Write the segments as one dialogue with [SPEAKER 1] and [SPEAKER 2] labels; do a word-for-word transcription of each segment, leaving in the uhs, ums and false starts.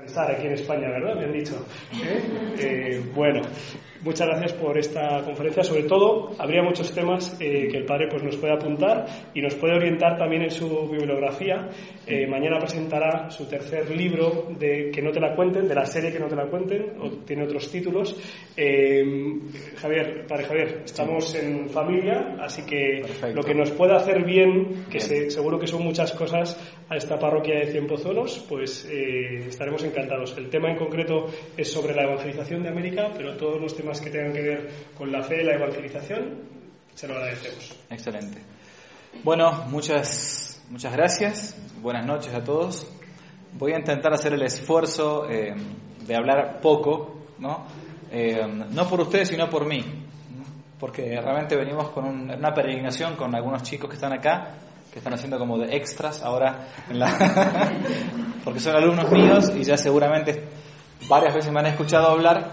[SPEAKER 1] Estar aquí en España, ¿verdad? Me han dicho. ¿Eh? Eh, bueno, muchas gracias por esta conferencia. Sobre todo, habría muchos temas eh, que el padre pues, nos puede apuntar y nos puede orientar también en su bibliografía. Eh, mañana presentará su tercer libro de Que no te la cuenten, de la serie Que no te la cuenten, o tiene otros títulos. Eh, Javier, padre Javier, estamos en familia, así que Perfecto. Lo que nos pueda hacer bien, que se, seguro que son muchas cosas a esta parroquia de Cienpozuelos, pues eh, estaremos encantados. El tema en concreto es sobre la evangelización de América, pero todos los temas que tengan que ver con la fe y la evangelización, se lo agradecemos.
[SPEAKER 2] Excelente. Bueno, muchas, muchas gracias. Buenas noches a todos. Voy a intentar hacer el esfuerzo eh, de hablar poco, ¿no? Eh, no por ustedes, sino por mí, porque realmente venimos con un, una peregrinación con algunos chicos que están acá, que están haciendo como de extras ahora, en la porque son alumnos míos y ya seguramente varias veces me han escuchado hablar,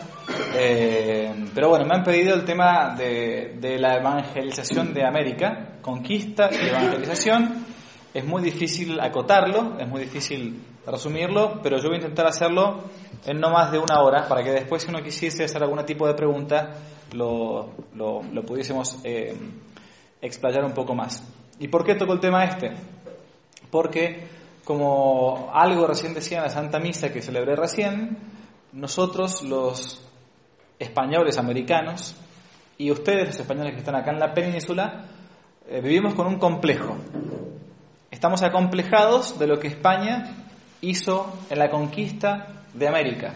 [SPEAKER 2] eh, pero bueno, me han pedido el tema de, de la evangelización de América, conquista y evangelización. Es muy difícil acotarlo, es muy difícil resumirlo, pero yo voy a intentar hacerlo en no más de una hora, para que después, si uno quisiese hacer algún tipo de pregunta, lo, lo, lo pudiésemos eh, explayar un poco más. ¿Y por qué toco el tema este? Porque, como algo recién decía en la Santa Misa que celebré recién, nosotros los españoles americanos y ustedes los españoles que están acá en la península eh, vivimos con un complejo. Estamos acomplejados de lo que España hizo en la conquista de América.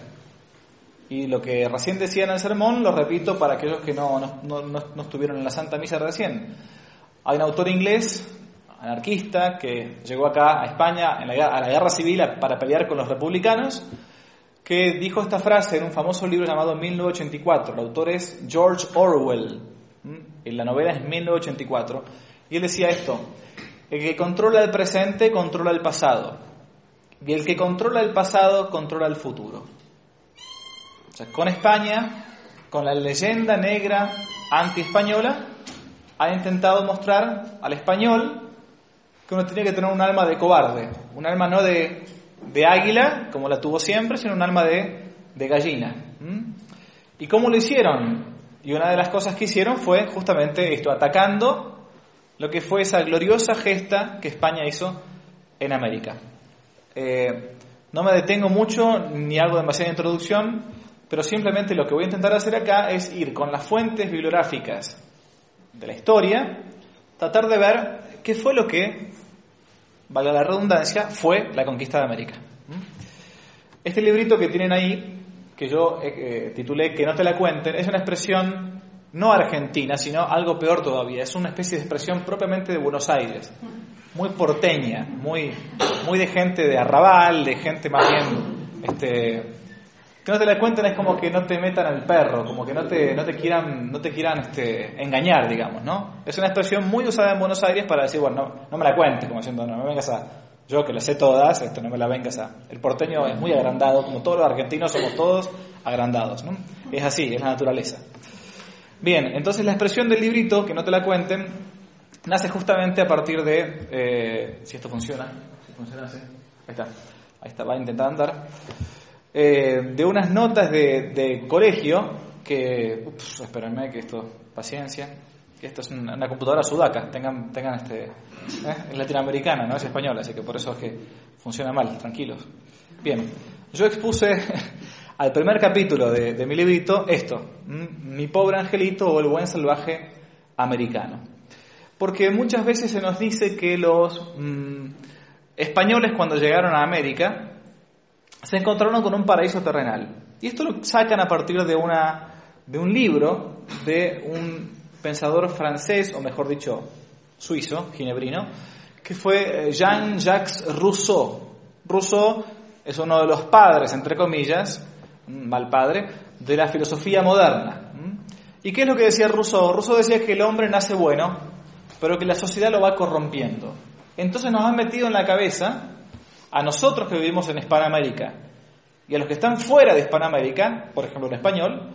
[SPEAKER 2] Y lo que recién decía en el sermón lo repito para aquellos que no, no, no, no estuvieron en la Santa Misa recién. Hay un autor inglés, anarquista, que llegó acá a España en la, a la guerra civil para pelear con los republicanos, que dijo esta frase en un famoso libro llamado mil novecientos ochenta y cuatro. El autor es George Orwell, y la novela es mil novecientos ochenta y cuatro, y él decía esto: el que controla el presente controla el pasado, y el que controla el pasado controla el futuro. O sea, con España, con la leyenda negra anti-española, ha intentado mostrar al español que uno tiene que tener un alma de cobarde, un alma no de, de águila, como la tuvo siempre, sino un alma de, de gallina. ¿Mm? ¿Y cómo lo hicieron? Y una de las cosas que hicieron fue justamente esto, atacando lo que fue esa gloriosa gesta que España hizo en América. Eh, no me detengo mucho, ni hago demasiada introducción, pero simplemente lo que voy a intentar hacer acá es ir con las fuentes bibliográficas de la historia, tratar de ver qué fue lo que, valga la redundancia, fue la conquista de América. Este librito que tienen ahí, que yo eh, titulé Que no te la cuenten, es una expresión no argentina, sino algo peor todavía. Es una especie de expresión propiamente de Buenos Aires, muy porteña, muy, muy de gente de arrabal, de gente más bien... este que no te la cuenten es como que no te metan al perro, como que no te, no te quieran, no te quieran este, engañar, digamos, ¿no? Es una expresión muy usada en Buenos Aires para decir, bueno, no, no me la cuentes, como diciendo, no me vengas a... Yo que las sé todas, esto no me la vengas a... El porteño es muy agrandado, como todos los argentinos somos todos agrandados, ¿no? Es así, es la naturaleza. Bien, entonces la expresión del librito, que no te la cuenten, nace justamente a partir de... Eh, si esto funciona, si funciona así, ahí está, ahí está, va a intentar andar... Eh, de unas notas de, de colegio que, ups, espérenme que esto, paciencia, que esto es una, una computadora sudaca, tengan, tengan este, eh, es latinoamericana, no es española, así que por eso es que funciona mal, tranquilos. Bien, yo expuse al primer capítulo de, de mi librito esto, Mi pobre angelito o el buen salvaje americano, porque muchas veces se nos dice que los mmm, españoles cuando llegaron a América se encontraron con un paraíso terrenal. Y esto lo sacan a partir de una de un libro de un pensador francés, o mejor dicho, suizo, ginebrino, que fue Jean-Jacques Rousseau. Rousseau es uno de los padres, entre comillas, mal padre, de la filosofía moderna. ¿Y qué es lo que decía Rousseau? Rousseau decía que el hombre nace bueno, pero que la sociedad lo va corrompiendo. Entonces nos han metido en la cabeza, a nosotros que vivimos en Hispanoamérica y a los que están fuera de Hispanoamérica, por ejemplo en español,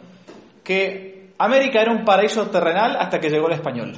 [SPEAKER 2] que América era un paraíso terrenal hasta que llegó el español.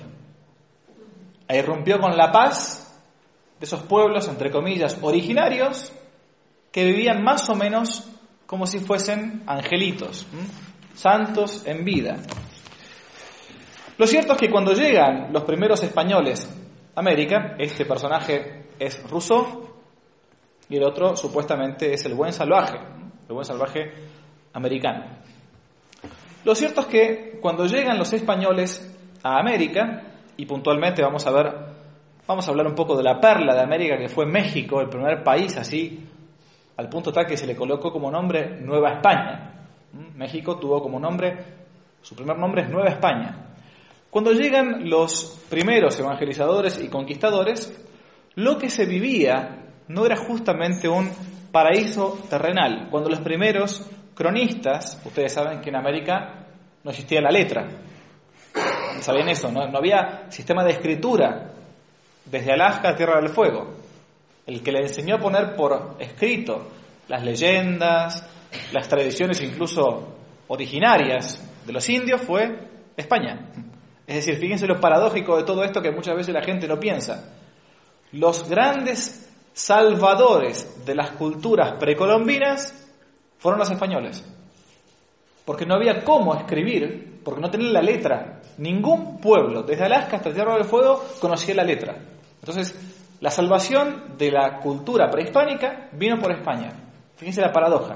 [SPEAKER 2] Ahí irrumpió con la paz de esos pueblos, entre comillas, originarios, que vivían más o menos como si fuesen angelitos, ¿m? santos en vida. Lo cierto es que cuando llegan los primeros españoles a América, este personaje es Rousseau y el otro supuestamente es el buen salvaje, el buen salvaje americano. Lo cierto es que cuando llegan los españoles a América, y puntualmente vamos a ver, vamos a hablar un poco de la perla de América, que fue México, el primer país así, al punto tal que se le colocó como nombre Nueva España. México tuvo como nombre, su primer nombre es Nueva España. Cuando llegan los primeros evangelizadores y conquistadores, lo que se vivía no era justamente un paraíso terrenal. Cuando los primeros cronistas, ustedes saben que en América no existía la letra, ¿sabían eso? No, no había sistema de escritura desde Alaska a Tierra del Fuego. El que le enseñó a poner por escrito las leyendas, las tradiciones incluso originarias de los indios fue España. Es decir, fíjense lo paradójico de todo esto que muchas veces la gente no piensa. Los grandes salvadores de las culturas precolombinas fueron los españoles. Porque no había cómo escribir, porque no tenían la letra. Ningún pueblo, desde Alaska hasta Tierra del Fuego, conocía la letra. Entonces, la salvación de la cultura prehispánica vino por España. Fíjense la paradoja.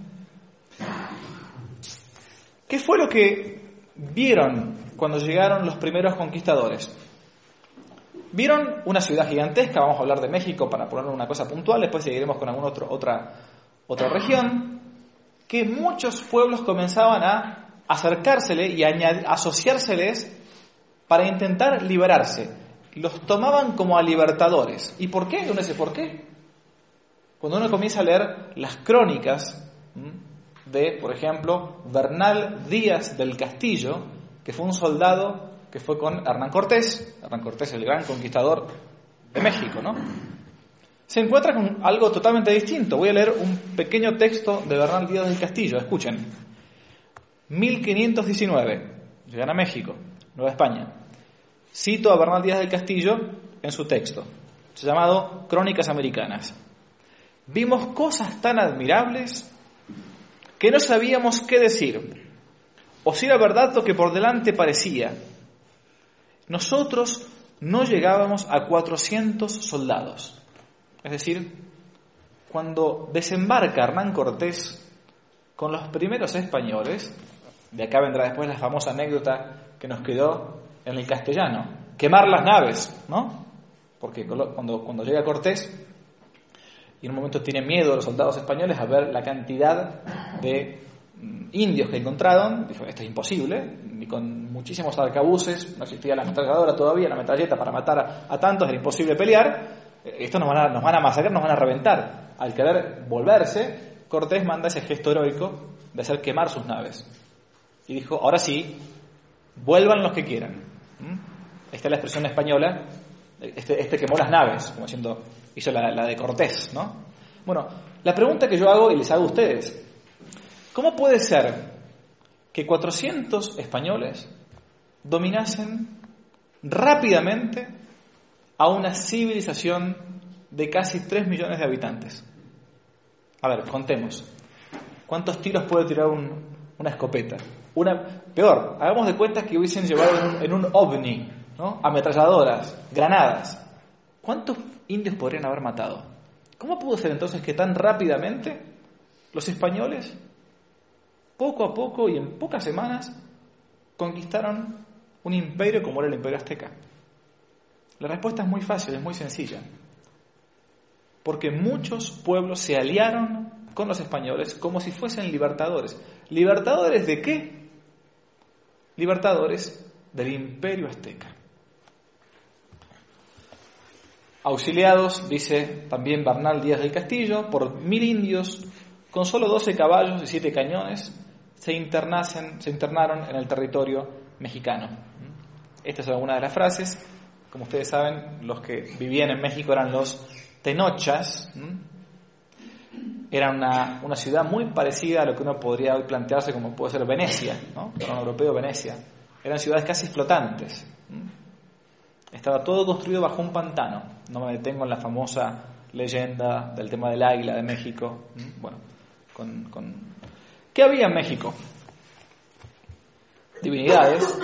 [SPEAKER 2] ¿Qué fue lo que vieron cuando llegaron los primeros conquistadores? Vieron una ciudad gigantesca, vamos a hablar de México para poner una cosa puntual, después seguiremos con alguna otro, otra, otra región, que muchos pueblos comenzaban a acercársele y a añadir, asociárseles para intentar liberarse. Los tomaban como a libertadores. ¿Y por qué? Uno dice, ¿por qué? Cuando uno comienza a leer las crónicas de, por ejemplo, Bernal Díaz del Castillo, que fue un soldado que fue con Hernán Cortés, Hernán Cortés el gran conquistador de México, ¿no? Se encuentra con algo totalmente distinto. Voy a leer un pequeño texto de Bernal Díaz del Castillo, escuchen. mil quinientos diecinueve, llegan a México, Nueva España. Cito a Bernal Díaz del Castillo en su texto, llamado Crónicas Americanas. Vimos cosas tan admirables que no sabíamos qué decir, o si era verdad lo que por delante parecía. Nosotros no llegábamos a cuatrocientos soldados. Es decir, cuando desembarca Hernán Cortés con los primeros españoles, de acá vendrá después la famosa anécdota que nos quedó en el castellano, quemar las naves, ¿no? Porque cuando, cuando llega Cortés, y en un momento tiene miedo los soldados españoles a ver la cantidad de indios que encontraron, dijo, esto es imposible, y con muchísimos arcabuces, no existía la ametralladora todavía, la metralleta para matar a, a tantos, era imposible pelear, estos nos van, a, nos van a masacrar, nos van a reventar. Al querer volverse, Cortés manda ese gesto heroico de hacer quemar sus naves. Y dijo, ahora sí, vuelvan los que quieran. ¿Mm? Esta es la expresión española, este, este quemó las naves, como diciendo, hizo la, la de Cortés, ¿no? Bueno, la pregunta que yo hago y les hago a ustedes, ¿cómo puede ser que cuatrocientos españoles dominasen rápidamente a una civilización de casi tres millones de habitantes? A ver, contemos. ¿Cuántos tiros puede tirar un, una escopeta? Una, peor, hagamos de cuenta que hubiesen llevado en un, en un ovni, ¿no? Ametralladoras, granadas. ¿Cuántos indios podrían haber matado? ¿Cómo pudo ser entonces que tan rápidamente los españoles, poco a poco y en pocas semanas, conquistaron un imperio como era el Imperio Azteca? La respuesta es muy fácil, es muy sencilla. Porque muchos pueblos se aliaron con los españoles como si fuesen libertadores. ¿Libertadores de qué? Libertadores del Imperio Azteca. Auxiliados, dice también Bernal Díaz del Castillo, por mil indios con solo doce caballos y siete cañones, se, internasen, se internaron en el territorio mexicano. Estas son algunas de las frases. Como ustedes saben, los que vivían en México eran los tenochas. Era una, una ciudad muy parecida a lo que uno podría hoy plantearse como puede ser Venecia, ¿no? Para un europeo, Venecia. Eran ciudades casi flotantes. Estaba todo construido bajo un pantano. No me detengo en la famosa leyenda del tema del águila de México. Bueno, con, con... ¿Qué había en México? Divinidades.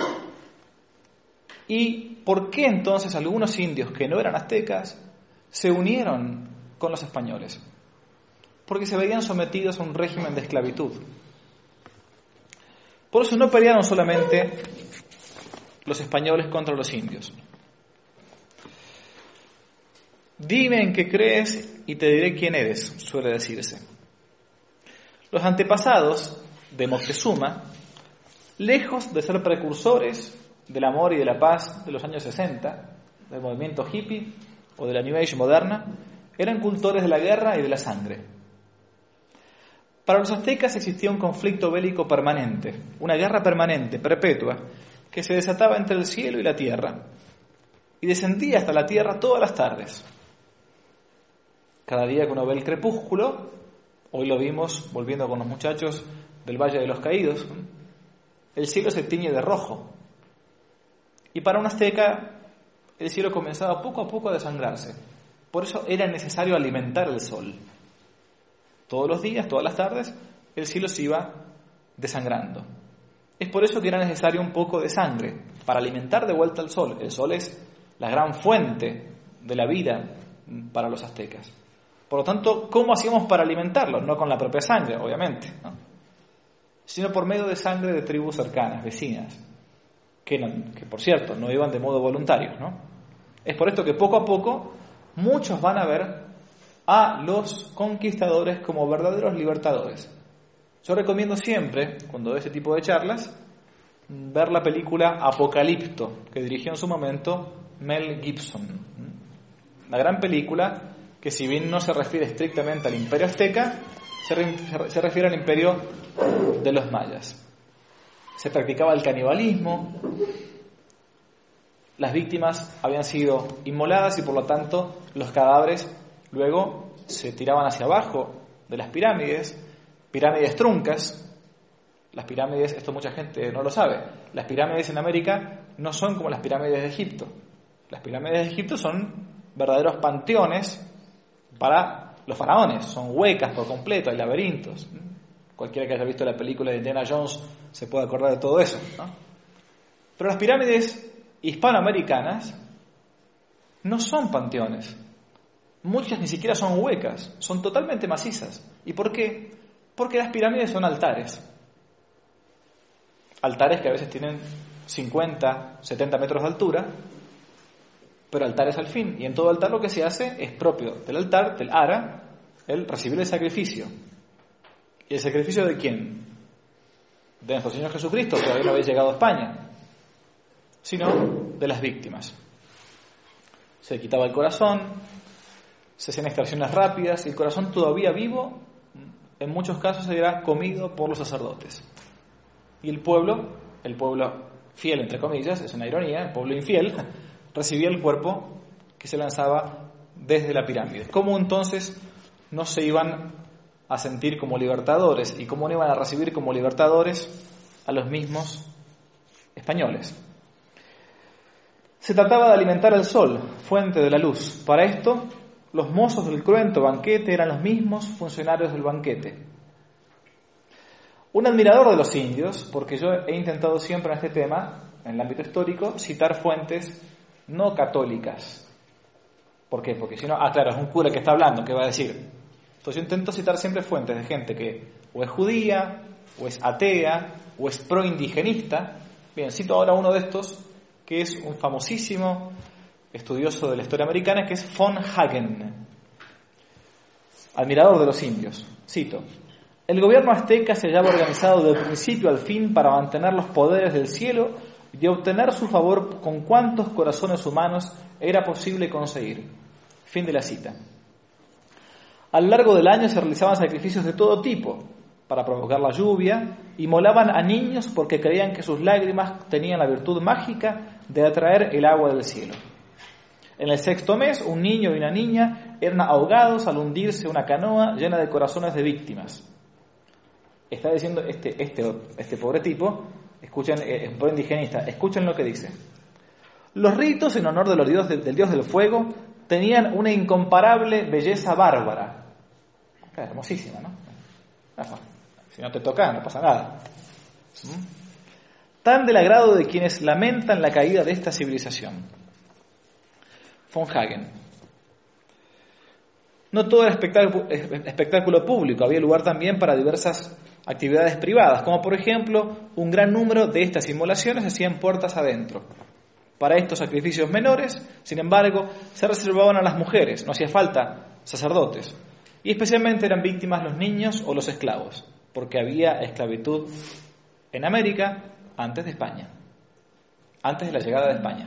[SPEAKER 2] ¿Y por qué entonces algunos indios que no eran aztecas se unieron con los españoles? Porque se veían sometidos a un régimen de esclavitud. Por eso no pelearon solamente los españoles contra los indios. Dime en qué crees y te diré quién eres, suele decirse. Los antepasados de Moctezuma, lejos de ser precursores del amor y de la paz de los años sesenta, del movimiento hippie o de la New Age moderna, eran cultores de la guerra y de la sangre. Para los aztecas existía un conflicto bélico permanente, una guerra permanente, perpetua, que se desataba entre el cielo y la tierra, y descendía hasta la tierra todas las tardes. Cada día que uno ve el crepúsculo, hoy lo vimos volviendo con los muchachos del Valle de los Caídos, el cielo se tiñe de rojo. Y para un azteca, el cielo comenzaba poco a poco a desangrarse. Por eso era necesario alimentar el sol. Todos los días, todas las tardes, el cielo se iba desangrando. Es por eso que era necesario un poco de sangre para alimentar de vuelta al sol. El sol es la gran fuente de la vida para los aztecas. Por lo tanto, ¿cómo hacíamos para alimentarlo? No con la propia sangre, obviamente, ¿no? Sino por medio de sangre de tribus cercanas, vecinas, que, no, que por cierto no iban de modo voluntario, ¿no? Es por esto que poco a poco muchos van a ver a los conquistadores como verdaderos libertadores. Yo recomiendo siempre, cuando doy ese tipo de charlas, ver la película Apocalipto, que dirigió en su momento Mel Gibson. Una gran película que, si bien no se refiere estrictamente al imperio azteca, se, re, se refiere al imperio de los mayas. Se practicaba el canibalismo, las víctimas habían sido inmoladas y por lo tanto los cadáveres luego se tiraban hacia abajo de las pirámides, pirámides truncas. Las pirámides, esto mucha gente no lo sabe, las pirámides en América no son como las pirámides de Egipto. Las pirámides de Egipto son verdaderos panteones para los faraones, son huecas por completo, hay laberintos. Cualquiera que haya visto la película de Indiana Jones se puede acordar de todo eso, ¿no? Pero las pirámides hispanoamericanas no son panteones. Muchas ni siquiera son huecas, son totalmente macizas. ¿Y por qué? Porque las pirámides son altares. Altares que a veces tienen cincuenta, setenta metros de altura, pero altares al fin. Y en todo altar lo que se hace es propio del altar, del ara, el recibir el sacrificio. ¿Y el sacrificio de quién? De nuestro Señor Jesucristo, que todavía no había llegado a España, sino de las víctimas. Se quitaba el corazón, se hacían extracciones rápidas, y el corazón todavía vivo, en muchos casos era comido por los sacerdotes. Y el pueblo, el pueblo fiel, entre comillas, es una ironía, el pueblo infiel, recibía el cuerpo que se lanzaba desde la pirámide. ¿Cómo entonces no se iban a sentir como libertadores y cómo no iban a recibir como libertadores a los mismos españoles? Se trataba de alimentar el sol, fuente de la luz. Para esto, los mozos del cruento banquete eran los mismos funcionarios del banquete. Un admirador de los indios, porque yo he intentado siempre en este tema, en el ámbito histórico, citar fuentes no católicas. ¿Por qué? Porque si no, ah, claro, es un cura que está hablando, ¿qué va a decir? Entonces yo intento citar siempre fuentes de gente que o es judía, o es atea, o es pro-indigenista. Bien, cito ahora uno de estos, que es un famosísimo estudioso de la historia americana, que es von Hagen, admirador de los indios. Cito: el gobierno azteca se hallaba organizado de principio al fin para mantener los poderes del cielo y obtener su favor con cuantos corazones humanos era posible conseguir. Fin de la cita. A lo largo del año se realizaban sacrificios de todo tipo para provocar la lluvia y molaban a niños porque creían que sus lágrimas tenían la virtud mágica de atraer el agua del cielo. En el sexto mes, un niño y una niña eran ahogados al hundirse una canoa llena de corazones de víctimas. Está diciendo este, este, este pobre tipo, escuchen, es un pobre indigenista, escuchen lo que dice. Los ritos en honor de los dios, del dios del fuego tenían una incomparable belleza bárbara. Claro, hermosísima, ¿no? Si no te toca, no pasa nada. Tan del agrado de quienes lamentan la caída de esta civilización. Von Hagen. No todo era espectáculo, espectáculo público, había lugar también para diversas actividades privadas, como por ejemplo, un gran número de estas inmolaciones se hacían puertas adentro. Para estos sacrificios menores, sin embargo, se reservaban a las mujeres, no hacía falta sacerdotes, y especialmente eran víctimas los niños o los esclavos, porque había esclavitud en América antes de España, antes de la llegada de España.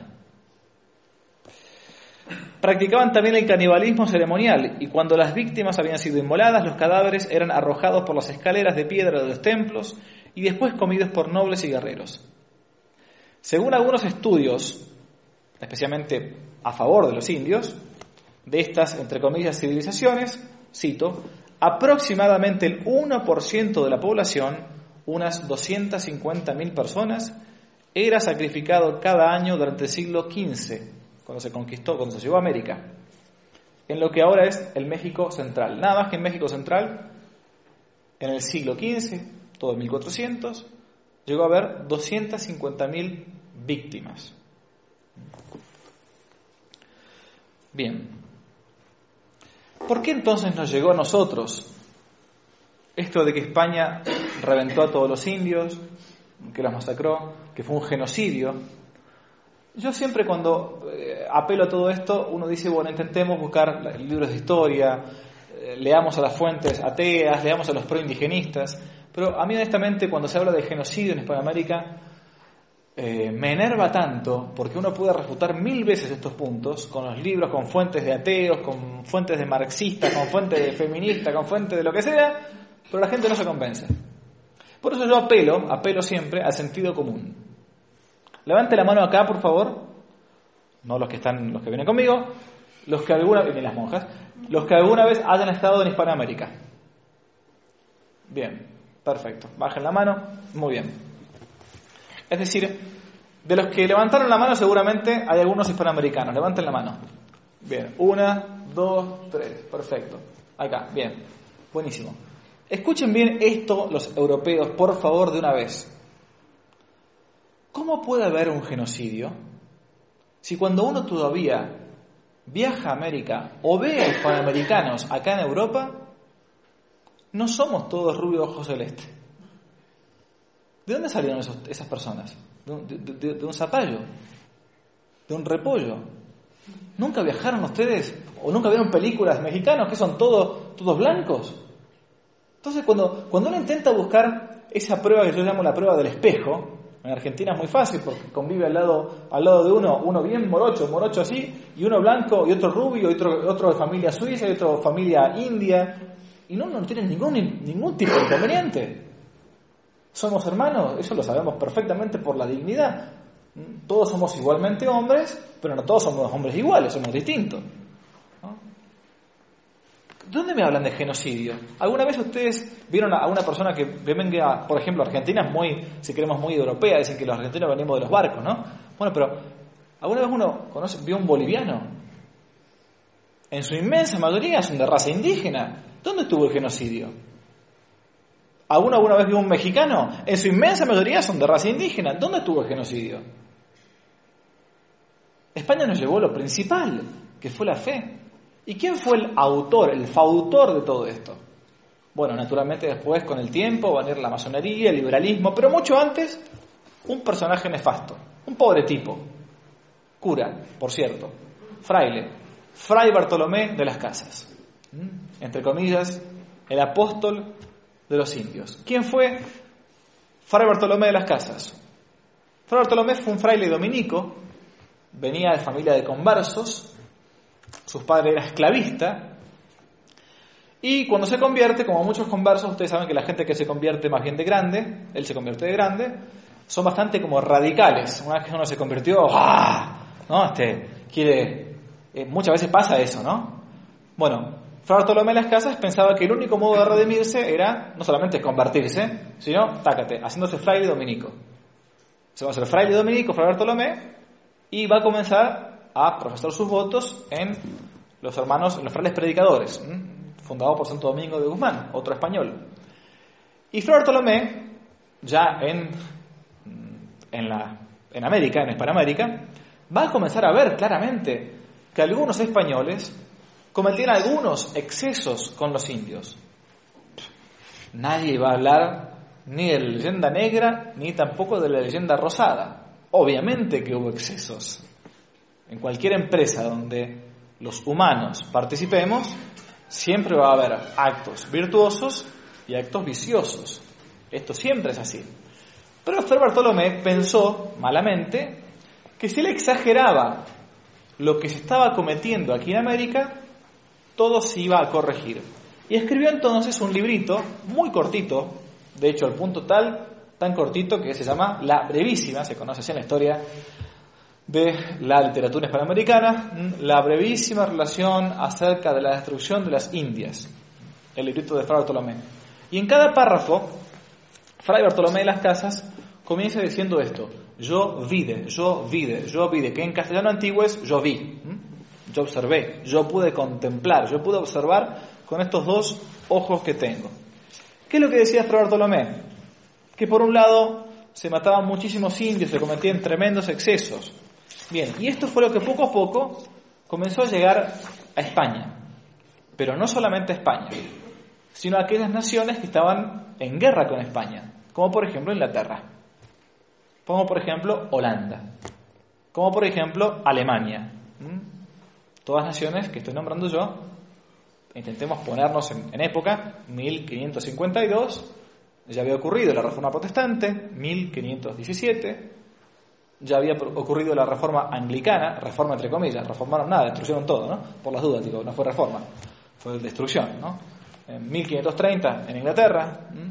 [SPEAKER 2] Practicaban también el canibalismo ceremonial, y cuando las víctimas habían sido inmoladas, los cadáveres eran arrojados por las escaleras de piedra de los templos y después comidos por nobles y guerreros. Según algunos estudios, especialmente a favor de los indios, de estas, entre comillas, civilizaciones, cito, aproximadamente el uno por ciento de la población, unas doscientas cincuenta mil personas, era sacrificado cada año durante el siglo quince, cuando se conquistó, cuando se llegó a América, en lo que ahora es el México Central. Nada más que en México Central, en el siglo quince, todo en mil cuatrocientos, llegó a haber doscientas cincuenta mil víctimas. Bien. ¿Por qué entonces nos llegó a nosotros esto de que España reventó a todos los indios, que los masacró, que fue un genocidio? Yo siempre cuando eh, apelo a todo esto, uno dice, bueno, intentemos buscar libros de historia, eh, leamos a las fuentes ateas, leamos a los proindigenistas, pero a mí honestamente cuando se habla de genocidio en Hispanoamérica, eh, me enerva tanto, porque uno puede refutar mil veces estos puntos, con los libros, con fuentes de ateos, con fuentes de marxistas, con fuentes de feministas, con fuentes de lo que sea, pero la gente no se convence. Por eso yo apelo, apelo siempre al sentido común. Levante la mano acá, por favor. No los que están, los que vienen conmigo, los que alguna vez, ni las monjas, los que alguna vez hayan estado en Hispanoamérica. Bien, perfecto. Bajen la mano, muy bien. Es decir, de los que levantaron la mano seguramente hay algunos hispanoamericanos. Levanten la mano. Bien, una, dos, tres, perfecto. Acá, bien, buenísimo. Escuchen bien esto los europeos, por favor, de una vez. ¿Cómo puede haber un genocidio si cuando uno todavía viaja a América o ve a hispanoamericanos acá en Europa, no somos todos rubios ojos celestes? ¿De dónde salieron esos, esas personas? ¿De un, de, de, de un zapallo? ¿De un repollo? ¿Nunca viajaron ustedes o nunca vieron películas mexicanas que son todos, todos blancos? Entonces cuando, cuando uno intenta buscar esa prueba que yo llamo la prueba del espejo, en Argentina es muy fácil porque convive al lado, al lado de uno, uno bien morocho, morocho así, y uno blanco, y otro rubio, y otro, otro de familia suiza, y otro de familia india, y no, no tienen ningún, ningún tipo de inconveniente. Somos hermanos, eso lo sabemos perfectamente por la dignidad. Todos somos igualmente hombres, pero no todos somos hombres iguales, somos distintos. ¿No? ¿Dónde me hablan de genocidio? ¿Alguna vez ustedes vieron a una persona que venga, por ejemplo, Argentina es muy, si queremos, muy europea, dicen que los argentinos venimos de los barcos, ¿no? Bueno, pero ¿alguna vez uno conoce, vio un boliviano? En su inmensa mayoría son de raza indígena. ¿Dónde estuvo el genocidio? ¿Alguno alguna vez vio un mexicano? En su inmensa mayoría son de raza indígena. ¿Dónde estuvo el genocidio? España nos llevó lo principal, que fue la fe. ¿Y quién fue el autor, el fautor de todo esto? Bueno, naturalmente después, con el tiempo, va a venir la masonería, el liberalismo, pero mucho antes, un personaje nefasto, un pobre tipo, cura, por cierto, fraile, Fray Bartolomé de las Casas, ¿Mm? entre comillas, el apóstol de los indios. ¿Quién fue Fray Bartolomé de las Casas? Fray Bartolomé fue un fraile dominico, venía de familia de conversos, sus padres eran esclavistas, y cuando se convierte, como muchos conversos, ustedes saben que la gente que se convierte más bien de grande, él se convierte de grande, son bastante como radicales. Una vez que uno se convirtió, ¡ah! ¿no? Este, quiere, eh, muchas veces pasa eso, ¿no? Bueno, Fray Bartolomé de las Casas pensaba que el único modo de redimirse era no solamente convertirse, sino, tácate, haciéndose fraile dominico. Se va a hacer fraile dominico, Fray Bartolomé, y va a comenzar a profesar sus votos en los hermanos, en los frailes predicadores, ¿m? fundado por Santo Domingo de Guzmán, otro español. Y Fray Bartolomé, ya en, en, la, en América, en Hispanoamérica, va a comenzar a ver claramente que algunos españoles cometían algunos excesos con los indios. Nadie va a hablar ni de la leyenda negra, ni tampoco de la leyenda rosada. Obviamente que hubo excesos. En cualquier empresa donde los humanos participemos, siempre va a haber actos virtuosos y actos viciosos. Esto siempre es así. Pero Fray Bartolomé pensó, malamente, que si él exageraba lo que se estaba cometiendo aquí en América, todo se iba a corregir. Y escribió entonces un librito muy cortito, de hecho al punto tal, tan cortito que se llama La Brevísima, se conoce así en la historia de la literatura hispanoamericana, La brevísima relación acerca de la destrucción de las Indias, el librito de Fray Bartolomé. Y en cada párrafo, Fray Bartolomé de las Casas comienza diciendo esto: yo vide, yo vide, yo vide, que en castellano antiguo es yo vi, yo observé, yo pude contemplar, yo pude observar con estos dos ojos que tengo. ¿Qué es lo que decía Fray Bartolomé? Que por un lado se mataban muchísimos indios, se cometían tremendos excesos. Bien, y esto fue lo que poco a poco comenzó a llegar a España. Pero no solamente a España, sino a aquellas naciones que estaban en guerra con España, como por ejemplo Inglaterra, como por ejemplo Holanda, como por ejemplo Alemania. ¿Mm? Todas naciones que estoy nombrando yo. Intentemos ponernos en, en época. Mil quinientos cincuenta y dos, ya había ocurrido la Reforma Protestante. Mil quinientos diecisiete, ya había ocurrido la Reforma Anglicana, reforma entre comillas, reformaron nada, destruyeron todo, ¿no? Por las dudas, digo, no fue reforma, fue destrucción, ¿no? En mil quinientos treinta en Inglaterra. ¿Mm?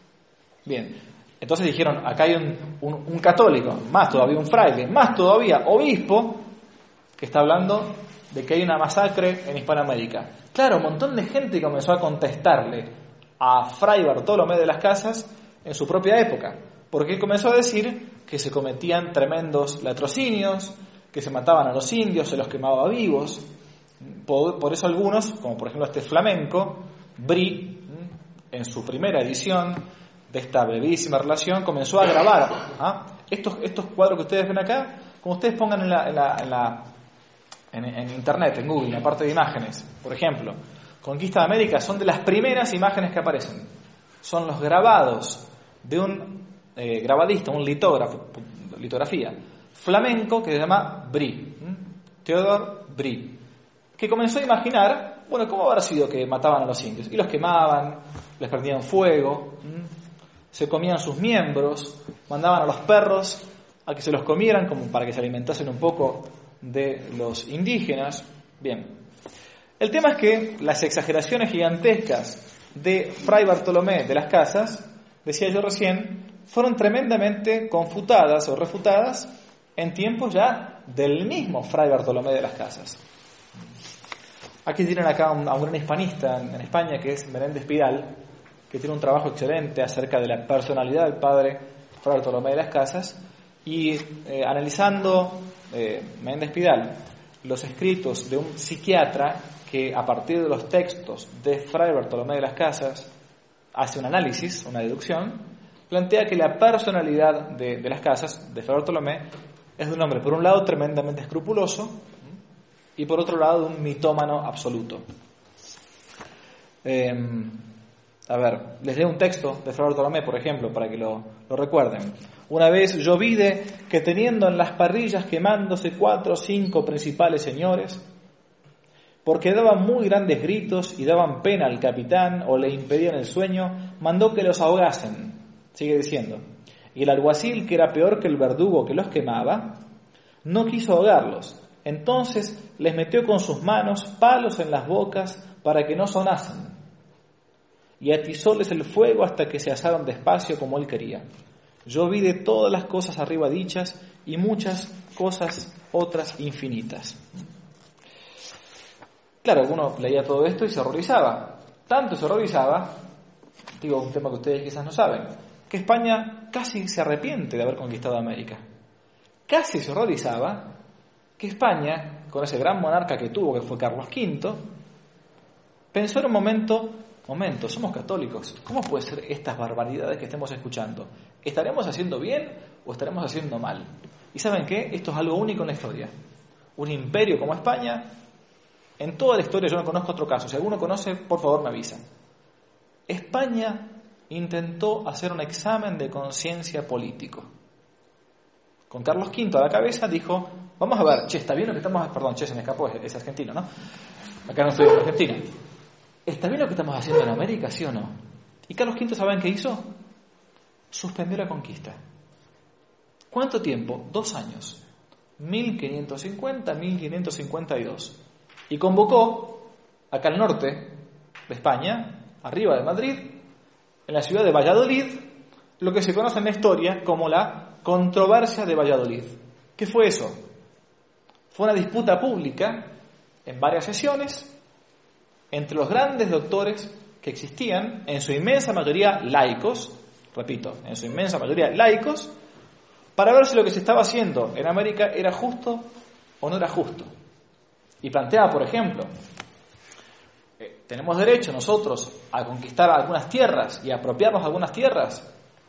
[SPEAKER 2] Bien, entonces dijeron, acá hay un, un, un católico, más todavía un fraile, más todavía obispo, que está hablando de que hay una masacre en Hispanoamérica. Claro, un montón de gente comenzó a contestarle a Fray Bartolomé de las Casas en su propia época, porque él comenzó a decir que se cometían tremendos latrocinios, que se mataban a los indios, se los quemaba vivos. Por, por eso algunos, como por ejemplo este flamenco, Brie, en su primera edición de esta brevísima relación, comenzó a grabar ¿ah? estos, estos cuadros que ustedes ven acá, como ustedes pongan en la, en la, en la En, en internet, en Google, en la parte de imágenes, por ejemplo, Conquista de América, son de las primeras imágenes que aparecen. Son los grabados de un eh, grabadista, un litógrafo, litografía flamenco que se llama Brie, ¿m? Theodore Brie, que comenzó a imaginar, bueno, cómo habrá sido que mataban a los indios, y los quemaban, les prendían fuego, ¿m? Se comían sus miembros, mandaban a los perros a que se los comieran como para que se alimentasen un poco de los indígenas. Bien, el tema es que las exageraciones gigantescas de Fray Bartolomé de las Casas, decía yo recién, fueron tremendamente confutadas o refutadas en tiempos ya del mismo Fray Bartolomé de las Casas. Aquí tienen acá a un, a un gran hispanista en, en España, que es Menéndez Pidal, que tiene un trabajo excelente acerca de la personalidad del padre Fray Bartolomé de las Casas, y eh, analizando eh, Menéndez Pidal los escritos de un psiquiatra que a partir de los textos de Fray Bartolomé de las Casas hace un análisis, una deducción, plantea que la personalidad de, de las Casas, de Fray Bartolomé, es de un hombre, por un lado, tremendamente escrupuloso y por otro lado, de un mitómano absoluto. Eh, a ver, les leo un texto de Fray Bartolomé, por ejemplo, para que lo, lo recuerden. Una vez yo vide que teniendo en las parrillas quemándose cuatro o cinco principales señores, porque daban muy grandes gritos y daban pena al capitán o le impedían el sueño, mandó que los ahogasen. Sigue diciendo. Y el alguacil, que era peor que el verdugo que los quemaba, no quiso ahogarlos. Entonces les metió con sus manos palos en las bocas para que no sonasen. Y atizóles el fuego hasta que se asaron despacio como él quería. Yo vi de todas las cosas arriba dichas y muchas cosas otras infinitas. Claro, uno leía todo esto y se horrorizaba. Tanto se horrorizaba, digo, un tema que ustedes quizás no saben, que España casi se arrepiente de haber conquistado América. Casi se horrorizaba que España, con ese gran monarca que tuvo, que fue Carlos quinto, pensó en un momento momento, somos católicos, ¿cómo puede ser estas barbaridades que estemos escuchando? ¿Estaremos haciendo bien o estaremos haciendo mal? ¿Y saben qué? Esto es algo único en la historia. Un imperio como España, en toda la historia yo no conozco otro caso. Si alguno conoce, por favor me avisa. España intentó hacer un examen de conciencia político. Con Carlos quinto a la cabeza dijo, vamos a ver, che, está bien lo que estamos... Perdón, che, se me escapó, es, es argentino, ¿no? Acá no estoy en Argentina. ¿Está bien lo que estamos haciendo en América, sí o no? Y Carlos quinto, ¿saben qué hizo? Suspendió la conquista. ¿Cuánto tiempo? Dos años. mil quinientos cincuenta a mil quinientos cincuenta y dos. Y convocó, acá al norte de España, arriba de Madrid, en la ciudad de Valladolid, lo que se conoce en la historia como la controversia de Valladolid. ¿Qué fue eso? Fue una disputa pública en varias sesiones entre los grandes doctores que existían, en su inmensa mayoría laicos, repito, en su inmensa mayoría laicos, para ver si lo que se estaba haciendo en América era justo o no era justo. Y planteaba, por ejemplo, eh, ¿tenemos derecho nosotros a conquistar algunas tierras y a apropiarnos algunas tierras?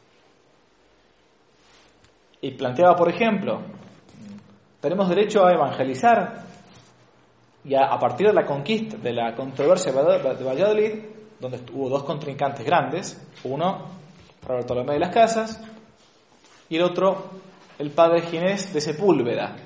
[SPEAKER 2] Y planteaba, por ejemplo, ¿tenemos derecho a evangelizar? Y a, a partir de la conquista, de la controversia de Valladolid, donde hubo dos contrincantes grandes, uno, Fray Bartolomé de las Casas, y el otro, el padre Ginés de Sepúlveda,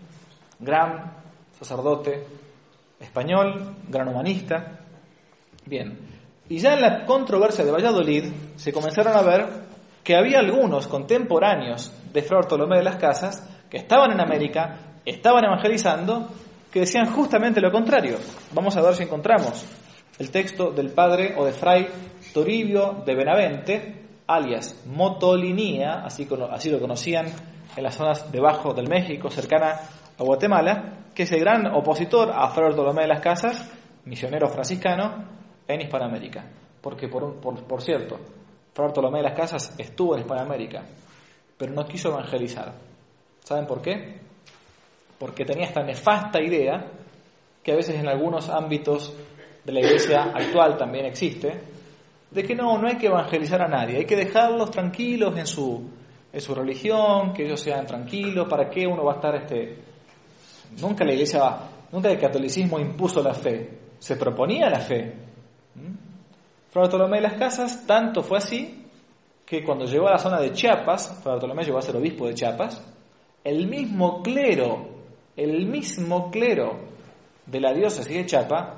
[SPEAKER 2] gran sacerdote español, gran humanista. Bien, y ya en la controversia de Valladolid se comenzaron a ver que había algunos contemporáneos de Fray Bartolomé de las Casas que estaban en América, estaban evangelizando, que decían justamente lo contrario. Vamos a ver si encontramos el texto del padre o de Fray Toribio de Benavente, alias Motolinía, así, así lo conocían en las zonas debajo del México, cercana a Guatemala, que es el gran opositor a Fray Bartolomé de las Casas, misionero franciscano en Hispanoamérica. Porque, por, por, por cierto, Fray Bartolomé de las Casas estuvo en Hispanoamérica, pero no quiso evangelizar. ¿Saben por qué? Porque tenía esta nefasta idea, que a veces en algunos ámbitos de la iglesia actual también existe, de que no, no hay que evangelizar a nadie, hay que dejarlos tranquilos en su, en su religión, que ellos sean tranquilos, ¿para qué uno va a estar este...? Nunca la iglesia, nunca el catolicismo impuso la fe, se proponía la fe. ¿Mm? Fray Bartolomé de las Casas, tanto fue así, que cuando llegó a la zona de Chiapas, Fray Bartolomé llegó a ser obispo de Chiapas, el mismo clero, el mismo clero de la diócesis de Chiapas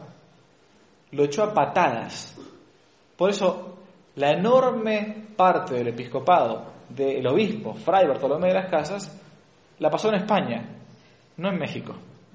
[SPEAKER 2] lo echó a patadas. Por eso, la enorme parte del episcopado del obispo Fray Bartolomé de las Casas la pasó en España, no en México.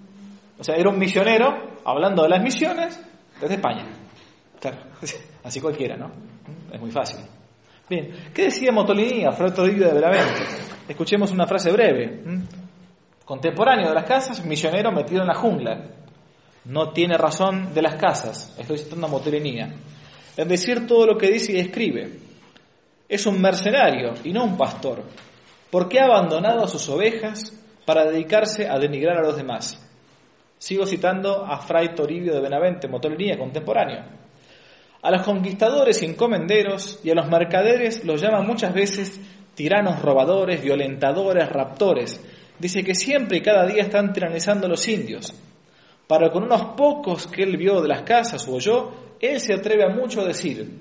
[SPEAKER 2] O sea, era un misionero hablando de las misiones desde España. Claro, así cualquiera, ¿no? Es muy fácil. Bien, ¿qué decía Motolinía, Fray Toribio de Benavente? Escuchemos una frase breve. Contemporáneo de las Casas, misionero metido en la jungla. No tiene razón de las Casas, estoy citando a Motolinía, en decir todo lo que dice y escribe. Es un mercenario y no un pastor, porque ha abandonado a sus ovejas para dedicarse a denigrar a los demás. Sigo citando a Fray Toribio de Benavente, Motolinía, contemporáneo. A los conquistadores y encomenderos y a los mercaderes los llama muchas veces tiranos, robadores, violentadores, raptores. Dice que siempre y cada día están tiranizando a los indios. Para con unos pocos que él vio de las casas o oyó, él se atreve a mucho a decir.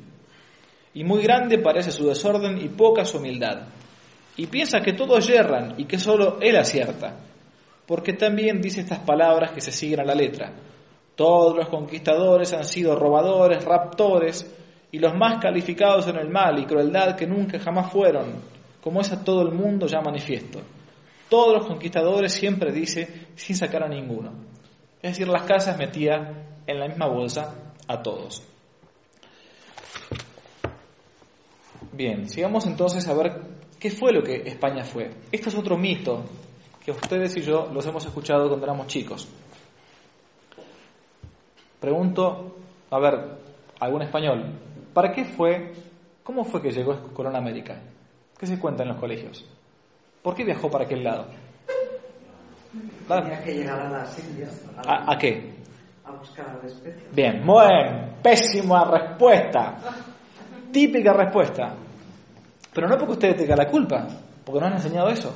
[SPEAKER 2] Y muy grande parece su desorden y poca su humildad. Y piensa que todos yerran y que solo él acierta. Porque también dice estas palabras que se siguen a la letra. Todos los conquistadores han sido robadores, raptores, y los más calificados en el mal y crueldad que nunca jamás fueron, como es a todo el mundo ya manifiesto. Todos los conquistadores, siempre dice, sin sacar a ninguno. Es decir, las casas metía en la misma bolsa a todos. Bien, sigamos entonces a ver qué fue lo que España fue. Esto es otro mito que ustedes y yo los hemos escuchado cuando éramos chicos. Pregunto, a ver, algún español, ¿para qué fue, cómo fue que llegó Colón a América? ¿Qué se cuenta en los colegios? ¿Por qué viajó para aquel lado?
[SPEAKER 3] Tenía que llegar a las Indias.
[SPEAKER 2] ¿A, ¿A qué?
[SPEAKER 3] A buscar al especio.
[SPEAKER 2] Bien, bueno, pésima respuesta. Típica respuesta. Pero no porque usted tenga la culpa, porque no han enseñado eso.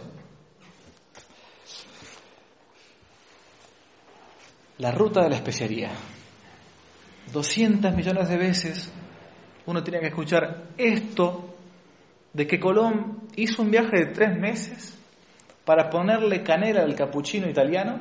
[SPEAKER 2] La ruta de la especiaría. doscientos millones de veces uno tiene que escuchar esto de que Colón hizo un viaje de tres meses para ponerle canela al cappuccino italiano,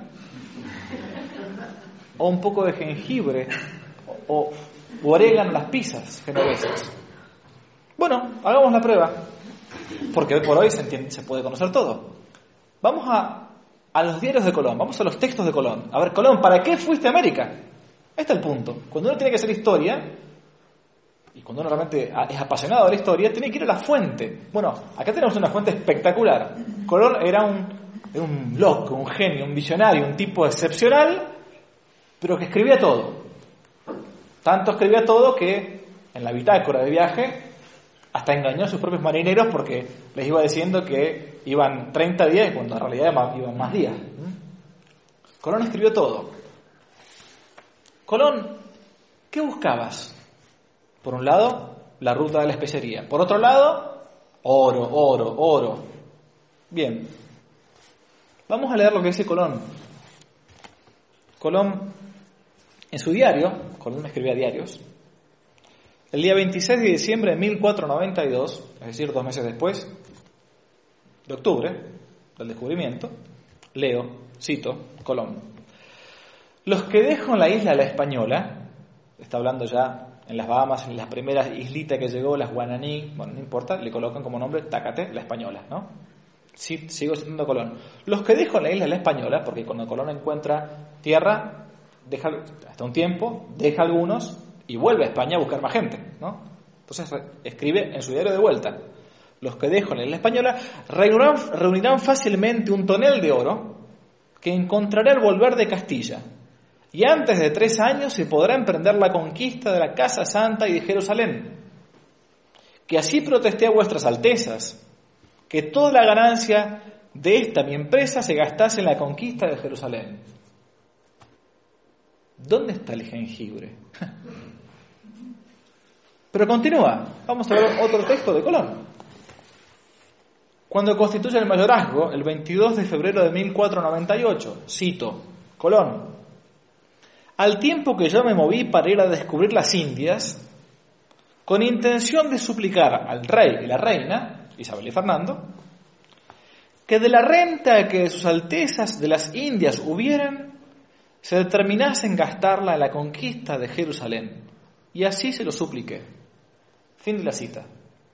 [SPEAKER 2] o un poco de jengibre, o, o orégano a las pizzas genovesas. Bueno, hagamos la prueba, porque hoy por hoy se, entiende, se puede conocer todo. Vamos a, a los diarios de Colón, vamos a los textos de Colón. A ver, Colón, ¿para qué fuiste a América? Este es el punto. Cuando uno tiene que hacer historia, y cuando uno realmente es apasionado de la historia, tiene que ir a la fuente. Bueno, acá tenemos una fuente espectacular. Colón era un, era un loco, un genio, un visionario, un tipo excepcional, pero que escribía todo. Tanto escribía todo que en la bitácora de viaje hasta engañó a sus propios marineros porque les iba diciendo que iban treinta días cuando en realidad iban más días. Colón escribió todo. Colón, ¿qué buscabas? Por un lado, la ruta de la especería. Por otro lado, oro, oro, oro. Bien. Vamos a leer lo que dice Colón. Colón, en su diario, Colón escribía diarios, el día veintiséis de diciembre de mil cuatrocientos noventa y dos, es decir, dos meses después de octubre del descubrimiento, leo, cito, Colón: los que dejo en la isla La Española, está hablando ya en las Bahamas, en las primeras islitas que llegó, las Guananí, bueno, no importa, le colocan como nombre Tácate, La Española, ¿no? Sí, sigo citando a Colón. Los que dejo en la isla La Española, porque cuando Colón encuentra tierra, deja hasta un tiempo, deja algunos y vuelve a España a buscar más gente, ¿no? Entonces escribe en su diario de vuelta: los que dejo en la isla española reunirán, reunirán fácilmente un tonel de oro que encontraré al volver de Castilla, y antes de tres años se podrá emprender la conquista de la Casa Santa y de Jerusalén. Que así protesté a vuestras altezas, que toda la ganancia de esta mi empresa se gastase en la conquista de Jerusalén. ¿Dónde está el jengibre? Pero continúa, vamos a ver otro texto de Colón. Cuando constituye el mayorazgo, el veintidós de febrero de mil cuatrocientos noventa y ocho, cito, Colón: al tiempo que yo me moví para ir a descubrir las Indias, con intención de suplicar al rey y la reina, Isabel y Fernando, que de la renta que sus altezas de las Indias hubieran, se determinasen gastarla en la conquista de Jerusalén. Y así se lo supliqué. Fin de la cita.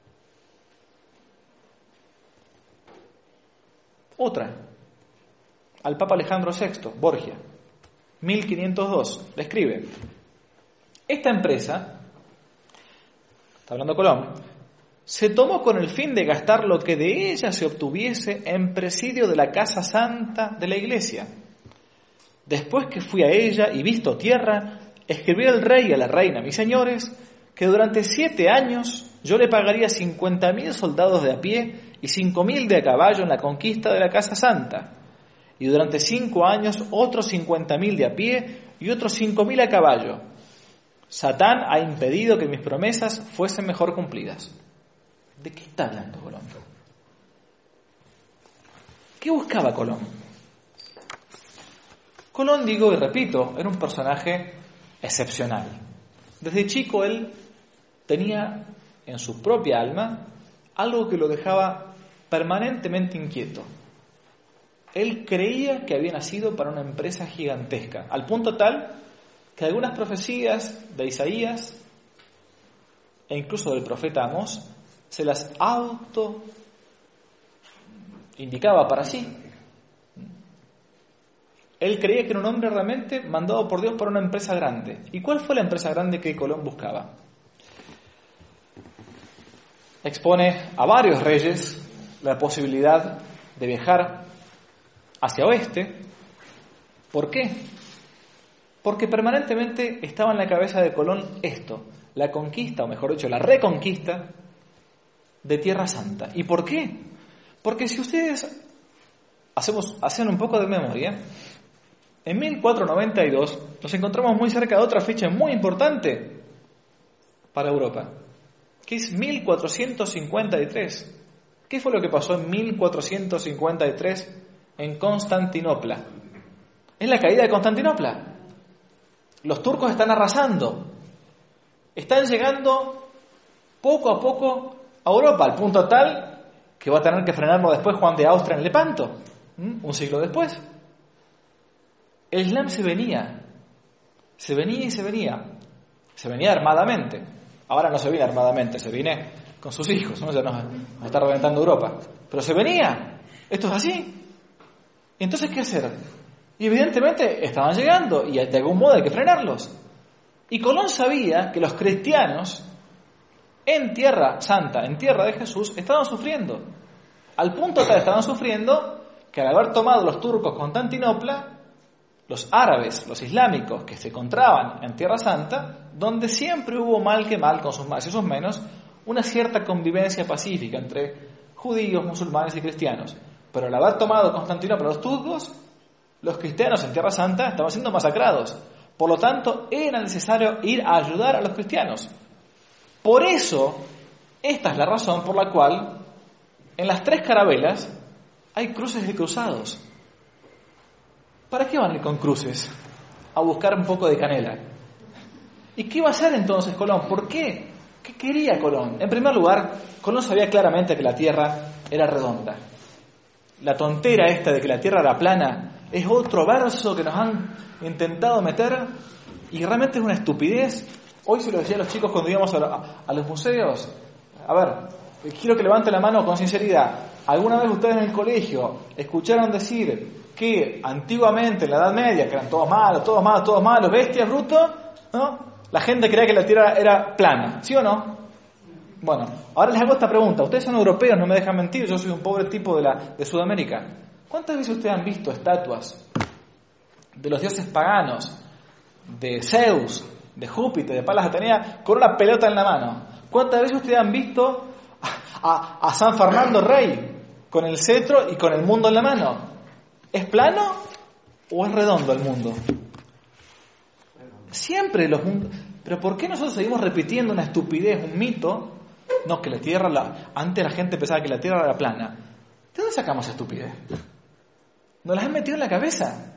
[SPEAKER 2] Otra. Al Papa Alejandro sexto, Borgia, mil quinientos dos, le escribe: esta empresa, está hablando Colón, se tomó con el fin de gastar lo que de ella se obtuviese en presidio de la Casa Santa de la Iglesia. Después que fui a ella y visto tierra, escribí al rey y a la reina, mis señores, que durante siete años yo le pagaría cincuenta mil soldados de a pie y cinco mil de a caballo en la conquista de la Casa Santa, y durante cinco años otros cincuenta mil de a pie y otros cinco mil a caballo. Satán ha impedido que mis promesas fuesen mejor cumplidas. ¿De qué está hablando Colón? ¿Qué buscaba Colón? Colón, digo y repito, era un personaje excepcional. Desde chico él tenía en su propia alma algo que lo dejaba permanentemente inquieto. Él creía que había nacido para una empresa gigantesca, al punto tal que algunas profecías de Isaías e incluso del profeta Amós se las auto indicaba para sí. Él creía que era un hombre realmente mandado por Dios para una empresa grande. ¿Y cuál fue la empresa grande que Colón buscaba? Expone a varios reyes la posibilidad de viajar hacia oeste. ¿Por qué? Porque permanentemente estaba en la cabeza de Colón esto, la conquista, o mejor dicho, la reconquista de Tierra Santa. ¿Y por qué? Porque si ustedes hacemos, hacen un poco de memoria, en mil cuatrocientos noventa y dos nos encontramos muy cerca de otra fecha muy importante para Europa, que es mil cuatrocientos cincuenta y tres. ¿Qué fue lo que pasó en mil cuatrocientos cincuenta y tres en Constantinopla? Es la caída de Constantinopla. Los turcos están arrasando. Están llegando poco a poco a Europa, al punto tal que va a tener que frenarlo después Juan de Austria en Lepanto, ¿Mm? un siglo después. El Islam se venía, se venía y se venía. Se venía armadamente. Ahora no se viene armadamente, se viene con sus hijos, ¿no? Ya nos, nos está reventando Europa. Pero se venía. Esto es así. ¿Y entonces qué hacer? Y evidentemente estaban llegando y de algún modo hay que frenarlos. Y Colón sabía que los cristianos en Tierra Santa, en Tierra de Jesús, estaban sufriendo. Al punto tal estaban sufriendo que al haber tomado los turcos Constantinopla, los árabes, los islámicos que se encontraban en Tierra Santa, donde siempre hubo mal que mal, con sus más y sus menos, una cierta convivencia pacífica entre judíos, musulmanes y cristianos. Pero al haber tomado Constantinopla los turcos, los cristianos en Tierra Santa estaban siendo masacrados. Por lo tanto, era necesario ir a ayudar a los cristianos. Por eso, esta es la razón por la cual en las tres carabelas hay cruces de cruzados. ¿Para qué van a ir con cruces? A buscar un poco de canela. ¿Y qué iba a hacer entonces Colón? ¿Por qué? ¿Qué quería Colón? En primer lugar, Colón sabía claramente que la Tierra era redonda. La tontera esta de que la Tierra era plana es otro verso que nos han intentado meter y realmente es una estupidez. Hoy se lo decía a los chicos cuando íbamos a, a, a los museos. A ver, quiero que levanten la mano con sinceridad. ¿Alguna vez ustedes en el colegio escucharon decir que antiguamente, en la Edad Media, que eran todos malos, todos malos, todos malos, bestias, brutos, ¿no? La gente creía que la Tierra era plana, ¿sí o no? Bueno, ahora les hago esta pregunta. Ustedes son europeos, no me dejan mentir, yo soy un pobre tipo de, la, de Sudamérica. ¿Cuántas veces ustedes han visto estatuas de los dioses paganos, de Zeus, de Júpiter, de Palas Atenea, con una pelota en la mano? ¿Cuántas veces ustedes han visto a, a, a San Fernando Rey con el cetro y con el mundo en la mano? ¿Es plano o es redondo el mundo? Siempre los mundos. Pero ¿por qué nosotros seguimos repitiendo una estupidez, un mito? No, que la Tierra, la... antes la gente pensaba que la Tierra era plana. ¿De dónde sacamos esa estupidez? Nos las han metido en la cabeza.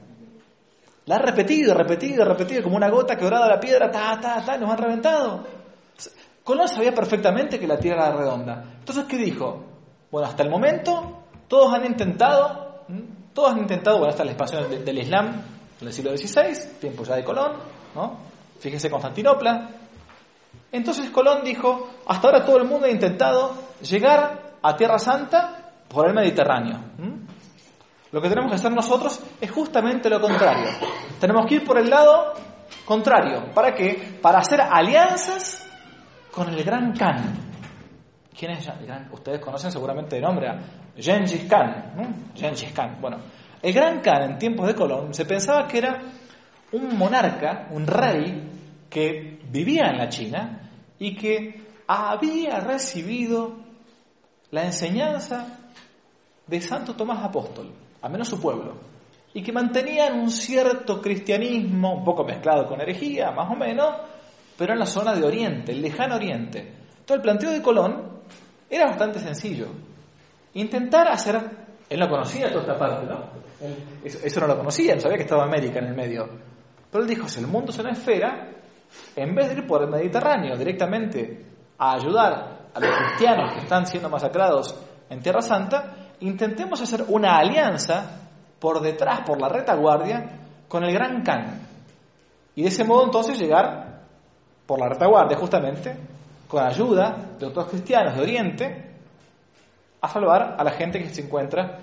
[SPEAKER 2] La han repetido, repetido, repetido, como una gota quebrada de la piedra, ta, ta, ta, nos han reventado. Colón sabía perfectamente que la Tierra era redonda. Entonces, ¿qué dijo? Bueno, hasta el momento, todos han intentado, ¿m? todos han intentado, bueno, esta es la expansión del, del Islam en el siglo dieciséis, tiempo ya de Colón, ¿no? Fíjense Constantinopla. Entonces Colón dijo, hasta ahora todo el mundo ha intentado llegar a Tierra Santa por el Mediterráneo. ¿Mm? Lo que tenemos que hacer nosotros es justamente lo contrario. Tenemos que ir por el lado contrario. ¿Para qué? Para hacer alianzas con el Gran Khan. ¿Quién es el Gran? Ustedes conocen seguramente de nombre a Gengis Khan. ¿Mm? Gengis Khan. Bueno, el Gran Khan en tiempos de Colón se pensaba que era un monarca, un rey que vivía en la China y que había recibido la enseñanza de Santo Tomás Apóstol, al menos su pueblo, y que mantenían un cierto cristianismo, un poco mezclado con herejía, más o menos, pero en la zona de Oriente, el lejano Oriente. Entonces el planteo de Colón era bastante sencillo. Intentar hacer... Él no conocía toda esta parte, ¿no? Él, eso, eso no lo conocía, no sabía que estaba América en el medio. Pero él dijo, si el mundo es una esfera, en vez de ir por el Mediterráneo directamente a ayudar a los cristianos que están siendo masacrados en Tierra Santa, intentemos hacer una alianza por detrás, por la retaguardia, con el Gran Khan. Y de ese modo entonces llegar por la retaguardia justamente, con ayuda de otros cristianos de Oriente, a salvar a la gente que se encuentra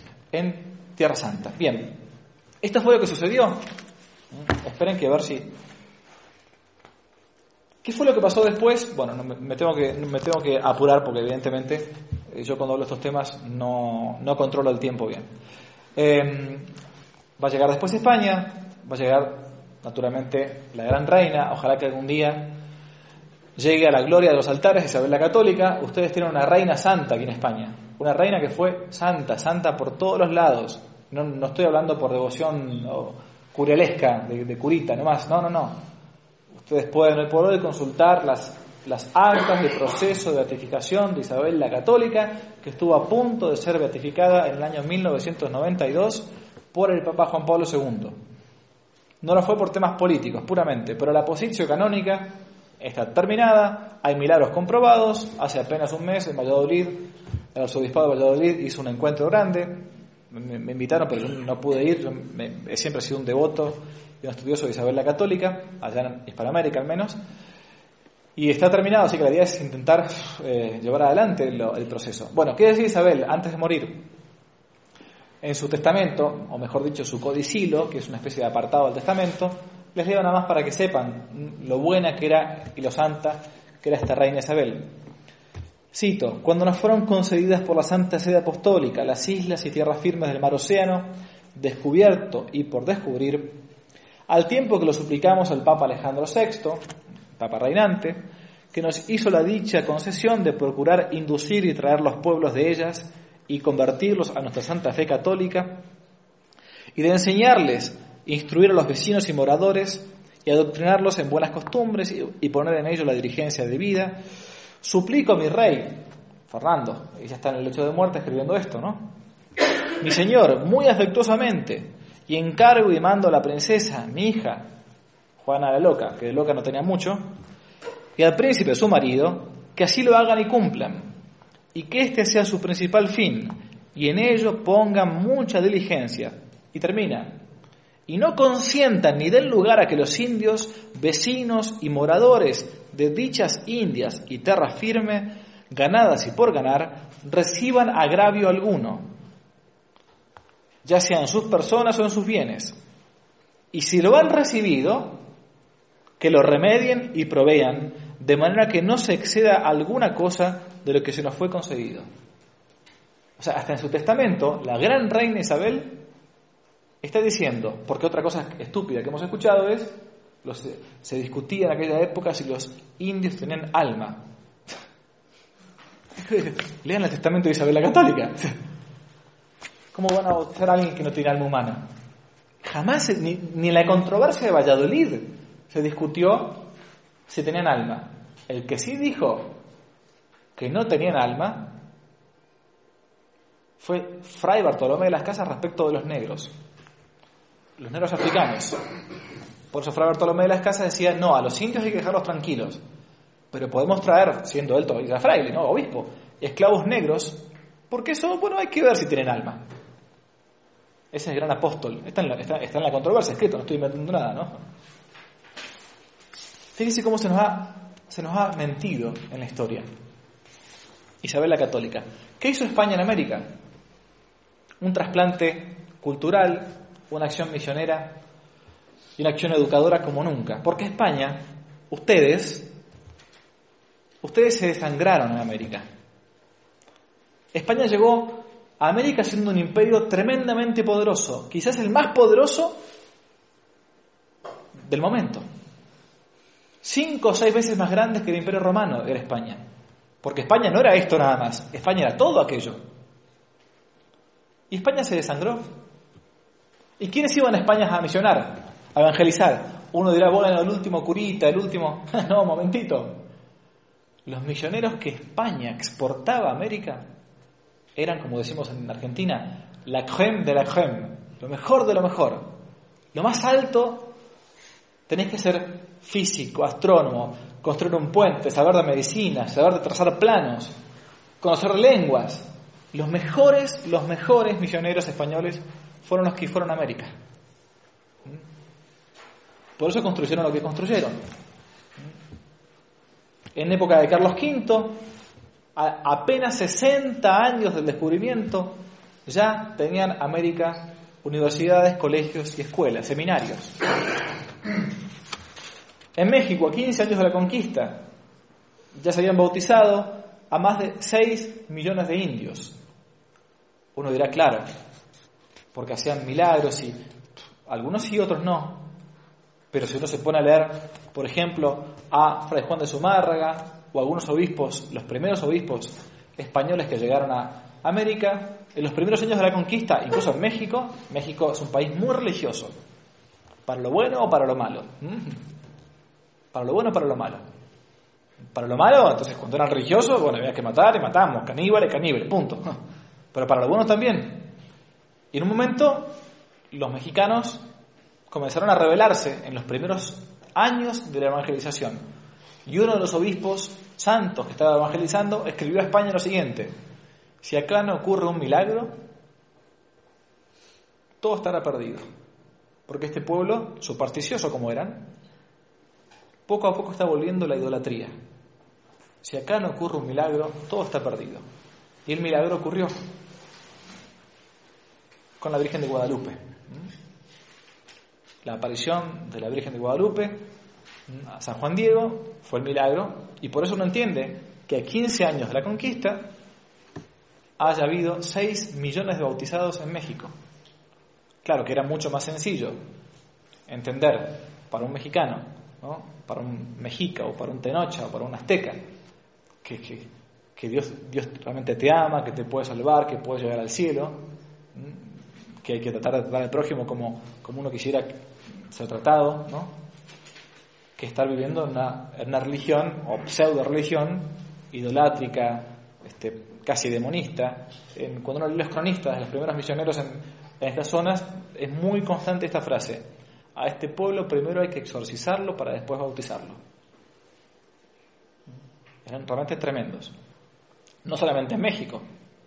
[SPEAKER 2] en Tierra Santa. Bien, esto fue lo que sucedió. Esperen que a ver si... ¿Qué fue lo que pasó después? Bueno, no, me, me, tengo que, me tengo que apurar porque evidentemente yo cuando hablo de estos temas no, no controlo el tiempo bien. Eh, va a llegar después España, va a llegar naturalmente la gran reina, ojalá que algún día llegue a la gloria de los altares de Isabel la Católica. Ustedes tienen una reina santa aquí en España, una reina que fue santa, santa por todos los lados. No, no estoy hablando por devoción o curialesca, de, de curita, nomás. No, no, no. Ustedes pueden hoy por hoy consultar las, las actas de proceso de beatificación de Isabel la Católica, que estuvo a punto de ser beatificada en el año mil novecientos noventa y dos por el Papa Juan Pablo segundo. No lo fue por temas políticos, puramente, pero la positio canónica está terminada, hay milagros comprobados. Hace apenas un mes en Valladolid, el arzobispado de Valladolid hizo un encuentro grande, me, me invitaron pero yo no pude ir. Yo me, he siempre sido un devoto y un estudioso de Isabel la Católica, allá en Hispanoamérica al menos, y está terminado, así que la idea es intentar eh, llevar adelante lo, el proceso. Bueno, ¿qué decía Isabel antes de morir? En su testamento, o mejor dicho su codicilo, que es una especie de apartado del testamento, les leo nada más para que sepan lo buena que era y lo santa que era esta reina Isabel. Cito: cuando nos fueron concedidas por la Santa Sede Apostólica las islas y tierras firmes del mar Océano, descubierto y por descubrir, al tiempo que lo suplicamos al Papa Alejandro sexto, Papa reinante, que nos hizo la dicha concesión de procurar inducir y traer los pueblos de ellas y convertirlos a nuestra santa fe católica, y de enseñarles, instruir a los vecinos y moradores, y adoctrinarlos en buenas costumbres y, y poner en ellos la dirigencia de vida, suplico a mi rey, Fernando, ella está en el lecho de muerte escribiendo esto, ¿no? Mi señor, muy afectuosamente, y encargo y mando a la princesa, mi hija, Juana la Loca, que de loca no tenía mucho, y al príncipe su marido, que así lo hagan y cumplan, y que este sea su principal fin, y en ello pongan mucha diligencia. Y termina: y no consientan ni den lugar a que los indios, vecinos y moradores de dichas indias y tierra firme, ganadas y por ganar, reciban agravio alguno, ya sea en sus personas o en sus bienes. Y si lo han recibido, que lo remedien y provean, de manera que no se exceda alguna cosa de lo que se nos fue concedido. O sea, hasta en su testamento, la gran reina Isabel está diciendo, porque otra cosa estúpida que hemos escuchado es, los, se discutía en aquella época si los indios tenían alma. Lean el testamento de Isabel la Católica. ¿Cómo van a votar a alguien que no tiene alma humana? Jamás, ni, ni en la controversia de Valladolid se discutió si tenían alma. El que sí dijo que no tenían alma fue Fray Bartolomé de las Casas respecto de los negros, los negros africanos. Por eso Fray Bartolomé de las Casas decía, no, a los indios hay que dejarlos tranquilos, pero podemos traer, siendo él todavía fraile, ¿no?, obispo, esclavos negros, porque eso, bueno, hay que ver si tienen alma. Ese es el gran apóstol. Está en la, está, está en la controversia escrito, no estoy inventando nada, ¿no? Fíjense cómo se nos ha, se nos ha mentido en la historia. Isabel la Católica. ¿Qué hizo España en América? Un trasplante cultural, una acción misionera y una acción educadora como nunca. Porque España, ustedes, ustedes se desangraron en América. España llegó a América siendo un imperio tremendamente poderoso, quizás el más poderoso del momento. Cinco o seis veces más grande que el Imperio Romano era España. Porque España no era esto nada más, España era todo aquello. Y España se desangró. ¿Y quiénes iban a España a misionar, a evangelizar? Uno dirá, bueno, el último curita, el último... No, momentito. Los misioneros que España exportaba a América eran, como decimos en Argentina, la crème de la crème, lo mejor de lo mejor. Lo más alto, tenés que ser físico, astrónomo, construir un puente, saber de medicina, saber de trazar planos, conocer lenguas. Los mejores, los mejores misioneros españoles fueron los que fueron a América. Por eso construyeron lo que construyeron. En época de Carlos quinto, a apenas sesenta años del descubrimiento, ya tenían América universidades, colegios y escuelas, seminarios. En México, a quince años de la conquista, ya se habían bautizado a más de seis millones de indios. Uno dirá, claro, porque hacían milagros y algunos sí, otros no. Pero si uno se pone a leer, por ejemplo, a Fray Juan de Zumárraga o algunos obispos, los primeros obispos españoles que llegaron a América, en los primeros años de la conquista, incluso en México, México es un país muy religioso, ¿Para lo bueno o para lo malo? ¿Mm? ¿Para lo bueno o para lo malo? Para lo malo, entonces cuando eran religiosos, bueno, había que matar y matamos, caníbales, caníbales, punto. Pero para lo bueno también. Y en un momento, los mexicanos comenzaron a rebelarse en los primeros años de la evangelización. Y uno de los obispos santos que estaba evangelizando escribió a España lo siguiente: si acá no ocurre un milagro, todo estará perdido. Porque este pueblo, supersticioso como eran, poco a poco está volviendo la idolatría. Si acá no ocurre un milagro, todo está perdido. Y el milagro ocurrió con la Virgen de Guadalupe. La aparición de la Virgen de Guadalupe a San Juan Diego fue el milagro, y por eso uno entiende que a quince años de la conquista haya habido seis millones de bautizados en México. Claro que era mucho más sencillo entender para un mexicano, ¿no? Para un mexica o para un tenocha o para un azteca, que, que, que Dios, Dios realmente te ama, que te puede salvar, que puedes llegar al cielo, que hay que tratar de tratar al prójimo como, como uno quisiera ser tratado, ¿no? Que estar viviendo en una, en una religión o pseudo religión idolátrica, este, casi demonista. En, cuando uno lee los cronistas de los primeros misioneros en, en estas zonas, es muy constante esta frase: a este pueblo primero hay que exorcizarlo para después bautizarlo. Eran realmente tremendos. No solamente en México.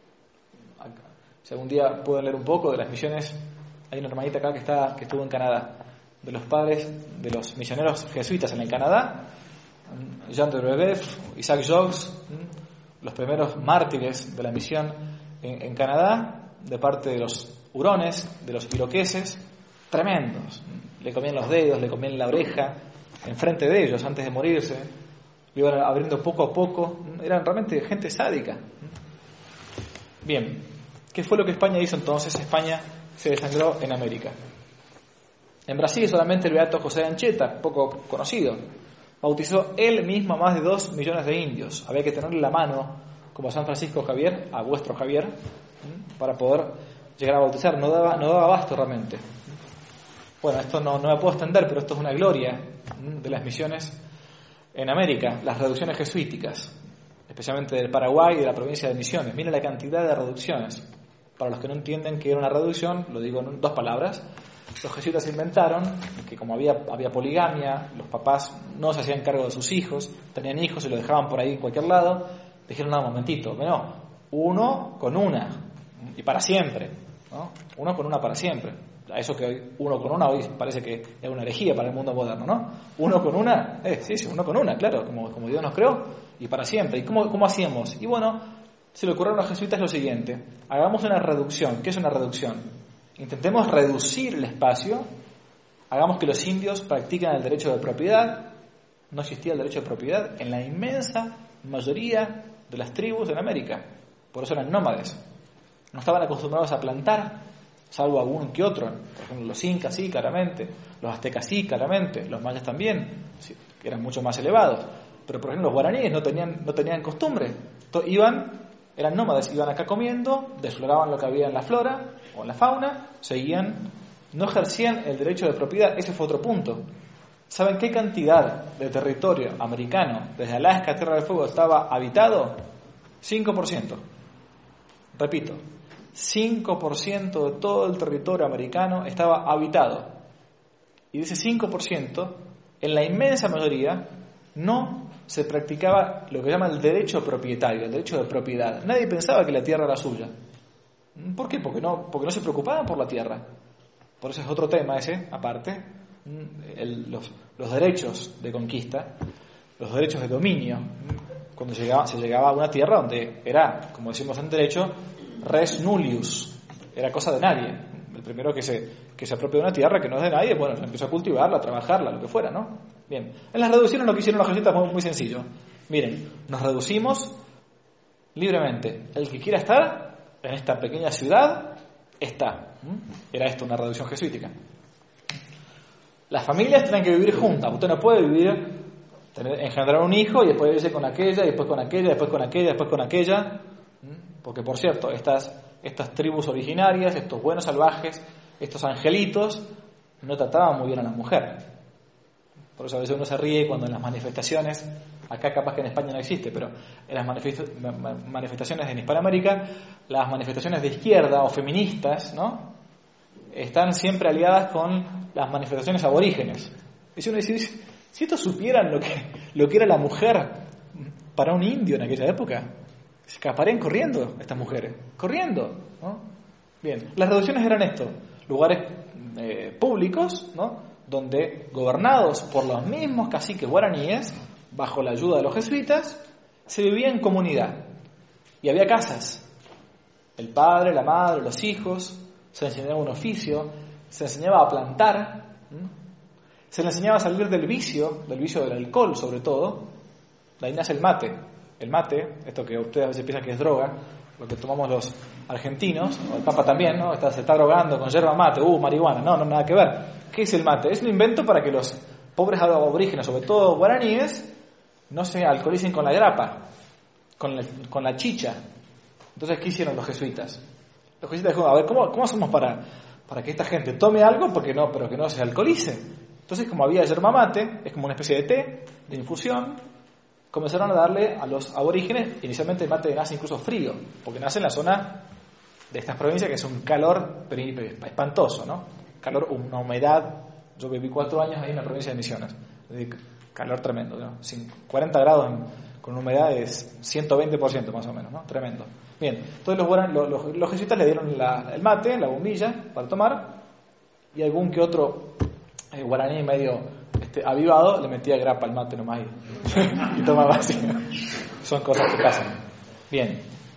[SPEAKER 2] Si algún día pueden leer un poco de las misiones, hay una hermanita acá que está que estuvo en Canadá, de los padres de los misioneros jesuitas en el Canadá, Jean de Brebeuf, Isaac Jogues, los primeros mártires de la misión en, en Canadá, de parte de los hurones, de los iroqueses, tremendos. Le comían los dedos, le comían la oreja, enfrente de ellos, antes de morirse, lo iban abriendo poco a poco. Eran realmente gente sádica. Bien, ¿qué fue lo que España hizo entonces? España se desangró en América. En Brasil solamente el beato José de Anchieta, poco conocido, bautizó él mismo a más de dos millones de indios. Había que tenerle la mano, como a San Francisco Javier, a vuestro Javier, para poder llegar a bautizar. No daba, no daba abasto realmente. Bueno, esto no, no me puedo extender, pero esto es una gloria de las misiones en América, las reducciones jesuíticas, especialmente del Paraguay y de la provincia de Misiones. Miren la cantidad de reducciones. Para los que no entienden qué era una reducción, lo digo en dos palabras. Los jesuitas inventaron que como había, había poligamia, los papás no se hacían cargo de sus hijos, tenían hijos y lo dejaban por ahí en cualquier lado, dijeron: no, un momentito, no, uno con una, y para siempre, ¿no? Uno con una para siempre. A eso que hoy, uno con una, hoy parece que es una herejía para el mundo moderno, ¿no? Uno con una, eh, sí, sí, uno con una, claro, como, como Dios nos creó, y para siempre. ¿Y cómo, cómo hacíamos? Y bueno, se le ocurrieron a los jesuitas lo siguiente: hagamos una reducción. ¿Qué es una reducción? Intentemos reducir el espacio, hagamos que los indios practiquen el derecho de propiedad. No existía el derecho de propiedad en la inmensa mayoría de las tribus en América, por eso eran nómades. No estaban acostumbrados a plantar, salvo algún que otro. Por ejemplo, los incas sí, claramente, los aztecas sí, claramente, los mayas también, sí, que eran mucho más elevados. Pero por ejemplo los guaraníes no tenían, no tenían costumbre. Iban, eran nómades, iban acá comiendo, desfloraban lo que había en la flora o en la fauna, seguían, no ejercían el derecho de propiedad. Ese fue otro punto. ¿Saben qué cantidad de territorio americano, desde Alaska a Tierra del Fuego, estaba habitado? cinco por ciento. Repito, cinco por ciento de todo el territorio americano estaba habitado. Y de ese cinco por ciento, en la inmensa mayoría, no se practicaba lo que llama el derecho propietario, el derecho de propiedad. Nadie pensaba que la tierra era suya. ¿Por qué? Porque no, porque no se preocupaban por la tierra. Por eso es otro tema ese, aparte. El, los, los derechos de conquista, los derechos de dominio. Cuando llegaba, se llegaba a una tierra donde era, como decimos en derecho, res nullius, era cosa de nadie. El primero que se, que se apropia de una tierra que no es de nadie, bueno, se empieza a cultivarla, a trabajarla, lo que fuera, ¿no? Bien, en las reducciones lo que hicieron los jesuitas fue muy sencillo. Miren, nos reducimos libremente. El que quiera estar en esta pequeña ciudad, está. Era esto una reducción jesuítica. Las familias tienen que vivir juntas. Usted no puede vivir, tener, engendrar un hijo y después vivirse con aquella, y después con aquella, después con aquella, después con aquella. Porque, por cierto, estas, estas tribus originarias, estos buenos salvajes, estos angelitos, no trataban muy bien a la mujer. Por eso a veces uno se ríe cuando en las manifestaciones, acá capaz que en España no existe, pero en las manifestaciones en Hispanoamérica, las manifestaciones de izquierda o feministas, ¿no?, están siempre aliadas con las manifestaciones aborígenes. Y si uno dice, si estos supieran lo que, lo que era la mujer para un indio en aquella época, se escaparían corriendo estas mujeres, corriendo, ¿no? Bien, las reducciones eran esto, lugares eh, públicos, ¿no?, donde gobernados por los mismos caciques guaraníes, bajo la ayuda de los jesuitas, se vivía en comunidad. Y había casas. El padre, la madre, los hijos, se enseñaba un oficio, se enseñaba a plantar, ¿sí?, se le enseñaba a salir del vicio, del vicio del alcohol sobre todo. De ahí nace el mate. El mate, esto que ustedes a veces piensan que es droga, lo que tomamos los argentinos, o el Papa también, ¿no? Está, se está drogando con yerba mate, uh, marihuana. No, no, nada que ver. ¿Qué es el mate? Es un invento para que los pobres aborígenes, sobre todo guaraníes, no se alcoholicen con la grapa, con la, con la chicha. Entonces, ¿qué hicieron los jesuitas? Los jesuitas dijeron, a ver, ¿cómo, cómo hacemos para, para que esta gente tome algo, porque no, pero que no se alcoholice? Entonces, como había yerba mate, es como una especie de té, de infusión, comenzaron a darle a los aborígenes. Inicialmente el mate nace incluso frío, porque nace en la zona de estas provincias que es un calor espantoso, ¿no? Calor, una humedad. Yo viví cuatro años ahí en la provincia de Misiones. Calor tremendo, ¿no? cuarenta grados en, con una humedad de ciento veinte por ciento más o menos, ¿no? Tremendo. Bien, entonces los, los, los, los jesuitas le dieron la, el mate, la bombilla para tomar, y algún que otro eh, guaraní medio este, avivado le metía grapa al mate nomás y, y tomaba así. Son cosas que pasan. Bien,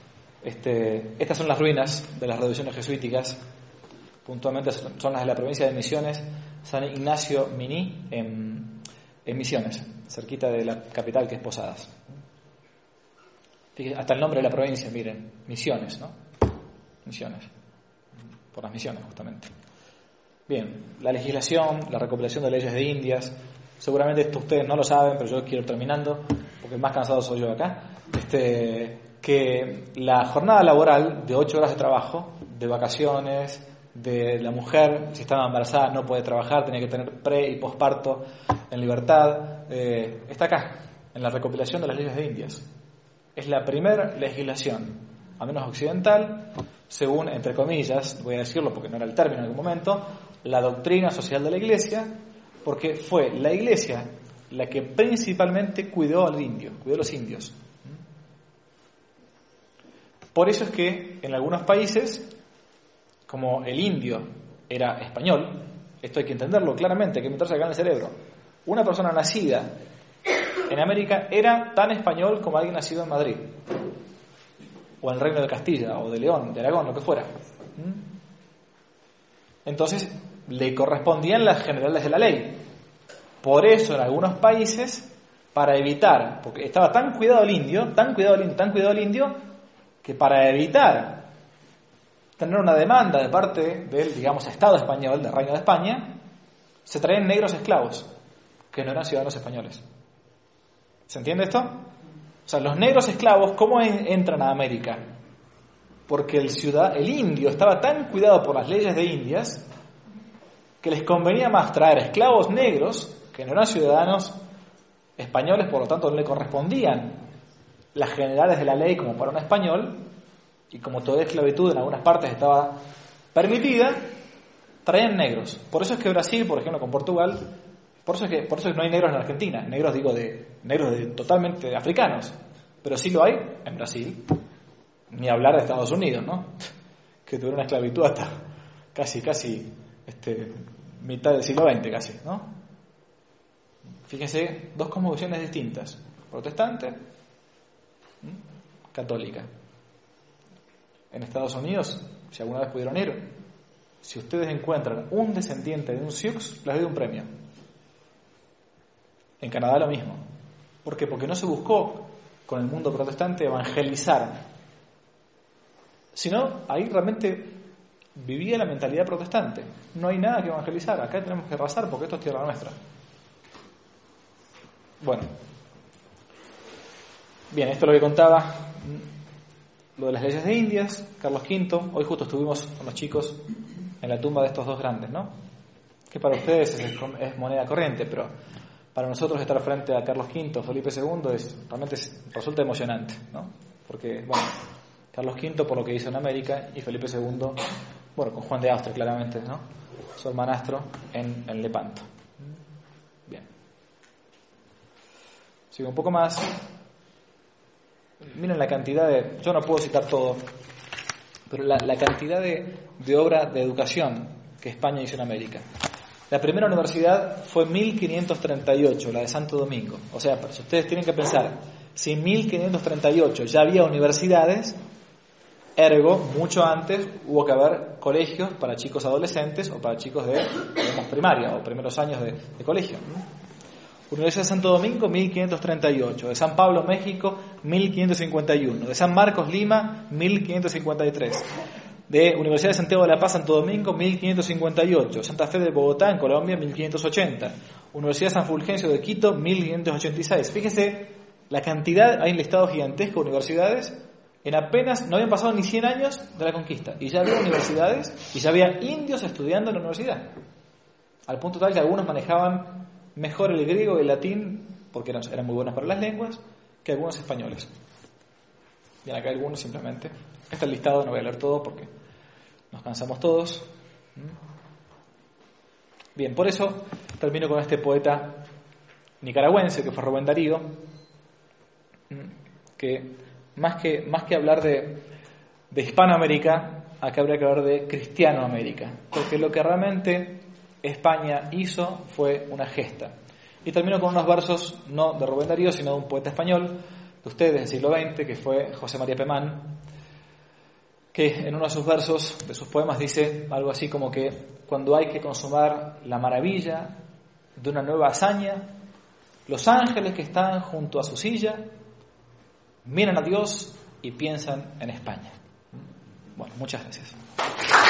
[SPEAKER 2] este, estas son las ruinas de las reducciones jesuíticas. Puntualmente son las de la provincia de Misiones, San Ignacio Miní, en, en Misiones, cerquita de la capital que es Posadas. Fíjense, hasta el nombre de la provincia, miren, Misiones, ¿no? Misiones, por las misiones justamente. Bien, la legislación, la recopilación de leyes de Indias, seguramente esto ustedes no lo saben, pero yo quiero ir terminando, porque el más cansado soy yo acá, este, que la jornada laboral de ocho horas de trabajo, de vacaciones, de la mujer, si estaba embarazada no puede trabajar, tenía que tener pre y posparto en libertad, eh, está acá, en la recopilación de las leyes de Indias. Es la primera legislación, al menos occidental, según, entre comillas, voy a decirlo porque no era el término en algún momento, la doctrina social de la Iglesia, porque fue la Iglesia la que principalmente cuidó al indio, cuidó a los indios. Por eso es que en algunos países, como el indio era español, esto hay que entenderlo claramente, hay que meterse acá en el cerebro. Una persona nacida en América era tan español como alguien nacido en Madrid, o en el Reino de Castilla, o de León, de Aragón, lo que fuera. Entonces, le correspondían las generales de la ley. Por eso, en algunos países, para evitar, porque estaba tan cuidado el indio, tan cuidado el indio, tan cuidado el indio, que para evitar tener una demanda de parte del, digamos, Estado español, del Reino de España, se traían negros esclavos, que no eran ciudadanos españoles. ¿Se entiende esto? O sea, los negros esclavos, ¿cómo en, entran a América? Porque el, ciudad, el indio estaba tan cuidado por las leyes de Indias que les convenía más traer esclavos negros, que no eran ciudadanos españoles, por lo tanto no le correspondían las generales de la ley como para un español, y como toda esclavitud en algunas partes estaba permitida, traían negros. Por eso es que Brasil, por ejemplo, con Portugal, por eso es que, por eso es que no hay negros en Argentina, negros digo de negros de, totalmente africanos, pero sí lo hay en Brasil, ni hablar de Estados Unidos, ¿no? Que tuvieron una esclavitud hasta casi, casi, este, mitad del siglo veinte casi, ¿no? Fíjense, dos cosmovisiones distintas, protestante, ¿sí?, católica. En Estados Unidos, si alguna vez pudieron ir, si ustedes encuentran un descendiente de un Sioux, les doy un premio. En Canadá lo mismo. ¿Por qué? Porque no se buscó con el mundo protestante evangelizar, sino ahí realmente vivía la mentalidad protestante. No hay nada que evangelizar, acá tenemos que arrasar porque esto es tierra nuestra. Bueno, bien, esto es lo que contaba, lo de las leyes de Indias, Carlos quinto. Hoy justo estuvimos con los chicos en la tumba de estos dos grandes, ¿no?, que para ustedes es, es moneda corriente, pero para nosotros estar frente a Carlos quinto, Felipe segundo, es, realmente es, resulta emocionante, ¿no? Porque, bueno, Carlos quinto por lo que hizo en América y Felipe segundo, bueno, con Juan de Austria claramente, ¿no? Su hermanastro en, en Lepanto. Bien. Sigo un poco más. Miren la cantidad de... Yo no puedo citar todo, pero la, la cantidad de, de obra de educación que España hizo en América. La primera universidad fue mil quinientos treinta y ocho, la de Santo Domingo. O sea, si ustedes tienen que pensar, si en mil quinientos treinta y ocho ya había universidades, ergo, mucho antes hubo que haber colegios para chicos adolescentes o para chicos de, digamos, primaria o primeros años de, de colegio. Universidad de Santo Domingo, mil quinientos treinta y ocho. De San Pablo, México, mil quinientos cincuenta y uno. De San Marcos, Lima, mil quinientos cincuenta y tres. De Universidad de Santiago de la Paz, Santo Domingo, mil quinientos cincuenta y ocho. Santa Fe de Bogotá, en Colombia, mil quinientos ochenta. Universidad de San Fulgencio de Quito, mil quinientos ochenta y seis. Fíjese la cantidad, hay un listado gigantesco de universidades. En apenas, no habían pasado ni cien años de la conquista. Y ya había universidades y ya había indios estudiando en la universidad. Al punto tal que algunos manejaban mejor el griego y el latín, porque eran, eran muy buenos para las lenguas, que algunos españoles. Y acá algunos simplemente. Este es el listado, no voy a leer todo porque nos cansamos todos. Bien, por eso termino con este poeta nicaragüense que fue Rubén Darío, que más que, más que hablar de, de Hispanoamérica, acá habría que hablar de Cristianoamérica, porque lo que realmente España hizo fue una gesta. Y termino con unos versos no de Rubén Darío, sino de un poeta español de ustedes del siglo veinte, que fue José María Pemán, que en uno de sus versos, de sus poemas, dice algo así como que cuando hay que consumar la maravilla de una nueva hazaña, los ángeles que están junto a su silla miran a Dios y piensan en España. Bueno, muchas gracias.